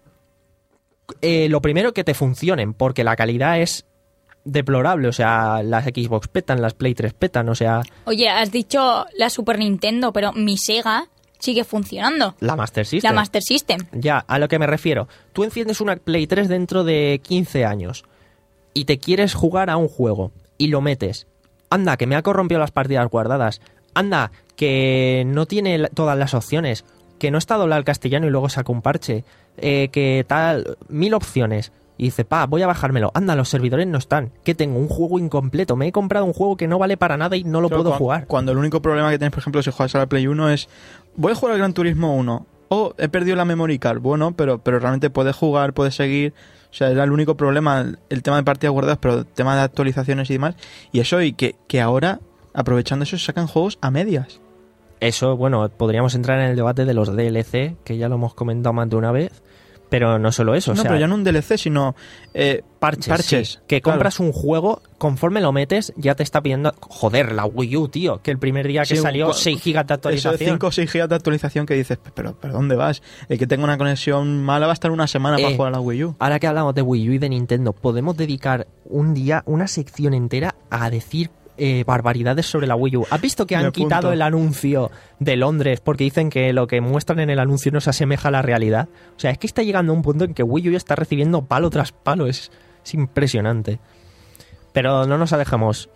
eh, lo primero que te funcionen, porque la calidad es deplorable. O sea, las Xbox petan, las Play tres petan, o sea... Oye, has dicho la Super Nintendo, pero mi Sega sigue funcionando. La Master System. La Master System. Ya, a lo que me refiero. Tú enciendes una Play tres dentro de quince años y te quieres jugar a un juego y lo metes. Anda, que me ha corrompido las partidas guardadas. Anda, que no tiene todas las opciones. Que no está doblado al castellano y luego saca un parche. Eh, que tal... Mil opciones. Y dice, pa, voy a bajármelo. Anda, los servidores no están. ¿Qué tengo? Un juego incompleto. Me he comprado un juego que no vale para nada y no lo Pero puedo cu- jugar. Cuando el único problema que tienes, por ejemplo, si juegas a la Play uno es... Voy a jugar al Gran Turismo uno. Oh, he perdido la memory card. Bueno, pero, pero realmente puedes jugar, puedes seguir... O sea, era el único problema, el, el tema de partidas guardadas, pero el tema de actualizaciones y demás. Y eso, y que, que ahora, aprovechando eso, sacan juegos a medias. Eso, bueno, podríamos entrar en el debate de los D L C, que ya lo hemos comentado más de una vez. Pero no solo eso, no, o sea... pero ya no un D L C, sino eh, Parches, parches. sí. Que Claro. compras un juego, conforme lo metes, ya te está pidiendo... Joder, la Wii U, tío, que el primer día que Sí, salió, cu- seis gigas de Eso de actualización. cinco o seis gigas de actualización que dices, pero ¿pero dónde vas? El que tenga una conexión mala va a estar una semana Eh, para jugar a la Wii U. Ahora que hablamos de Wii U y de Nintendo, podemos dedicar un día, una sección entera a decir eh, barbaridades sobre la Wii U. ¿Has visto que Me han apunto. quitado el anuncio de Londres porque dicen que lo que muestran en el anuncio no se asemeja a la realidad? O sea, es que está llegando a un punto en que Wii U ya está recibiendo palo tras palo. Es, es impresionante. Pero no nos alejemos.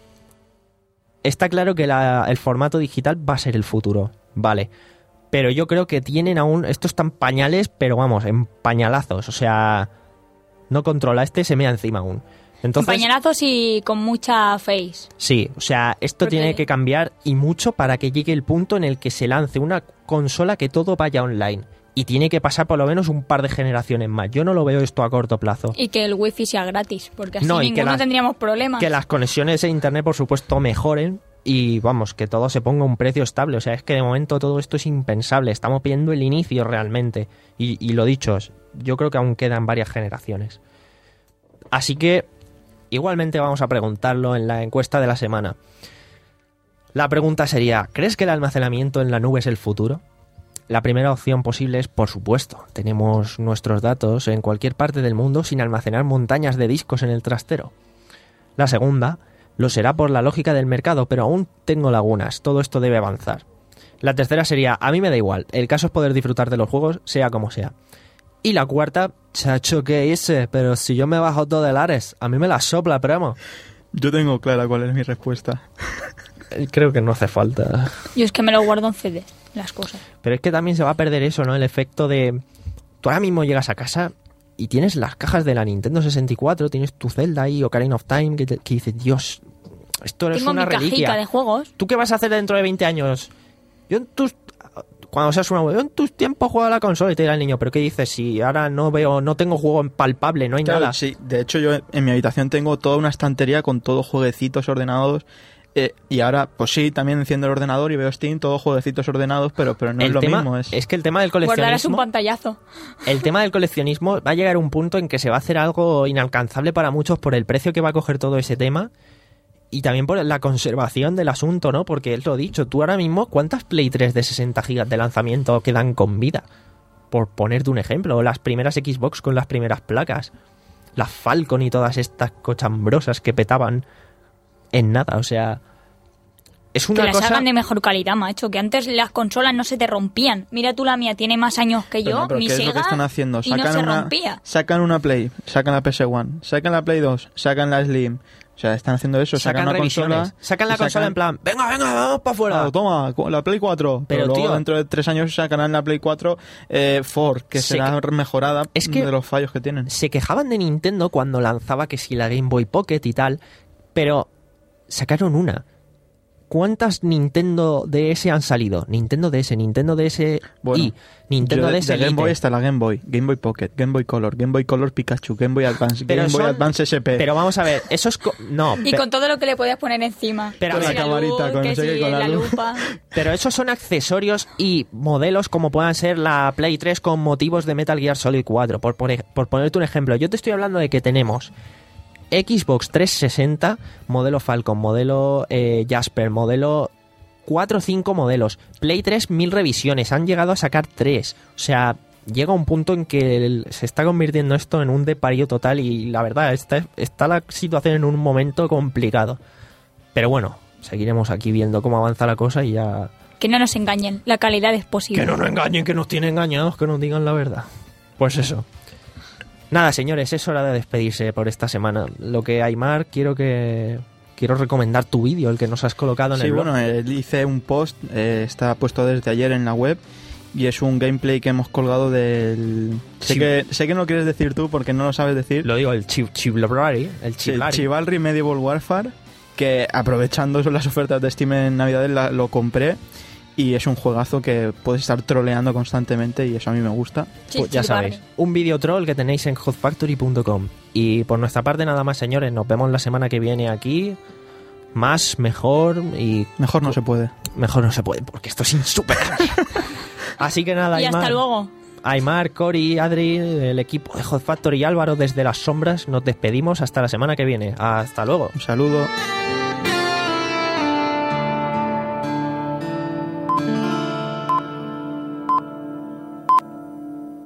Está claro que la- el formato digital va a ser el futuro. Vale. Pero yo creo que tienen aún... Estos están pañales, pero vamos, en pañalazos. O sea, no controla. Este se mea encima aún. Entonces, Pañalazos y con mucha face. sí, o sea, esto Porque- tiene que cambiar y mucho para que llegue el punto en el que se lance una consola que todo vaya online. Y tiene que pasar por lo menos un par de generaciones más. Yo no lo veo esto a corto plazo. Y que el wifi sea gratis, porque así No, y que ninguno las- tendríamos problemas. Que las conexiones de internet, por supuesto, mejoren y vamos, que todo se ponga a un precio estable. O sea, es que de momento todo esto es impensable. Estamos pidiendo el inicio realmente. Y, y lo dicho, yo creo que aún quedan varias generaciones. Así que igualmente vamos a preguntarlo en la encuesta de la semana. La pregunta sería, ¿crees que el almacenamiento en la nube es el futuro? La primera opción posible es, por supuesto, tenemos nuestros datos en cualquier parte del mundo sin almacenar montañas de discos en el trastero. La segunda, lo será por la lógica del mercado, pero aún tengo lagunas, todo esto debe avanzar. La tercera sería, a mí me da igual, el caso es poder disfrutar de los juegos, sea como sea. Y la cuarta, chacho, ¿qué hice? Pero si yo me bajo todo del Ares, a mí me la sopla, primo. Yo tengo clara cuál es mi respuesta. Creo que no hace falta. Yo es que me lo guardo en C D, las cosas. Pero es que también se va a perder eso, ¿no? El efecto de... Tú ahora mismo llegas a casa y tienes las cajas de la Nintendo sesenta y cuatro, tienes tu Zelda ahí, Ocarina of Time, que, te- que dices, Dios, esto es Tengo una mi cajica reliquia. de juegos. ¿Tú qué vas a hacer dentro de veinte años? Yo en tus... Cuando seas una... Yo en tus tiempos juego a la consola y te dirá el niño, ¿pero qué dices? Si ahora no veo, no tengo juego palpable, no hay Claro, nada. sí. De hecho, yo en mi habitación tengo toda una estantería con todos jueguecitos ordenados. eh, y ahora, pues sí, también enciendo el ordenador y veo Steam, todos jueguecitos ordenados, pero, pero no el es lo tema, mismo. Es... es que el tema del Guardarás un coleccionismo... pantallazo. El tema del coleccionismo va a llegar a un punto en que se va a hacer algo inalcanzable para muchos por el precio que va a coger todo ese tema y también por la conservación del asunto, ¿no? Porque es lo dicho, tú ahora mismo, ¿cuántas Play tres de sesenta gigas de lanzamiento quedan con vida? Por ponerte un ejemplo, o las primeras Xbox con las primeras placas, las Falcon y todas estas cochambrosas que petaban en nada, o sea... Es Que una las cosa... hagan de mejor calidad, macho. Que antes las consolas no se te rompían. Mira tú, la mía tiene más años que Pero yo, no, pero mi ¿qué es lo que Sega, están haciendo? y no Sacan se una, rompía. sacan una Play, sacan la P S uno, sacan la Play dos, sacan la Slim. O sea, están haciendo eso, sacan, Sacan una revisiones. consola. Sacan la y consola en plan, venga, venga, vamos para afuera. Ah, toma, la Play cuatro. Pero, Pero, luego tío, dentro de tres años sacarán la Play cuatro eh, Ford, que Se será mejorada es que- de los fallos que tienen. Se quejaban de Nintendo cuando lanzaba que si la Game Boy Pocket y tal, pero sacaron una. ¿cuántas Nintendo D S han salido? Nintendo D S, Nintendo D S Bueno, y Nintendo Yo de, D S de Game Elite. Boy está la Game Boy, Game Boy Pocket, Game Boy Color, Game Boy Color Pikachu, Game Boy Advance, Pero Game Boy son- Advance S P. Pero vamos a ver, eso es... co- No, Y pe- con todo lo que le podías poner encima. Pero Que con si la camarita, luz, con que no sé qué, si con la la luz. lupa. pero esos son accesorios y modelos como puedan ser la Play tres con motivos de Metal Gear Solid cuatro. Por, por, ej- por ponerte un ejemplo, yo te estoy hablando de que tenemos Xbox trescientos sesenta, modelo Falcon, modelo eh, Jasper, modelo... cuatro o cinco modelos. Play tres, mil revisiones. Han llegado a sacar tres. O sea, llega un punto en que el- se está convirtiendo esto en un deparío total y la verdad, está, está la situación en un momento complicado. Pero bueno, seguiremos aquí viendo cómo avanza la cosa y ya... Que no nos engañen, la calidad es posible. Que no nos engañen, que nos tienen engañados, que nos digan la verdad. Pues eso. Nada, señores, es hora de despedirse por esta semana. Lo que Aymar, quiero que... Quiero recomendar tu vídeo, el que nos has colocado en Sí, el blog. bueno, eh, hice un post, eh, está puesto desde ayer en la web y es un gameplay que hemos colgado del... Sé, Sí. que, sé que no lo quieres decir tú porque no lo sabes decir. Lo digo, el Chiv- Chivalry, el Sí, Chivalry. Chivalry Medieval Warfare, que aprovechando las ofertas de Steam en Navidades la- lo compré y es un juegazo que puedes estar troleando constantemente y eso a mí me gusta. Sí, Pues ya sí, sabéis, vale. un video troll que tenéis en hot factory punto com. Y por nuestra parte nada más, señores, nos vemos la semana que viene aquí. Más, mejor y Mejor no se puede. mejor no se puede porque esto es insuperable. Así que nada, Y hasta Aymar, luego. Aymar, Cory, Adri, el equipo de Hot Factory y Álvaro desde las sombras, nos despedimos hasta la semana que viene. Hasta luego. Un saludo.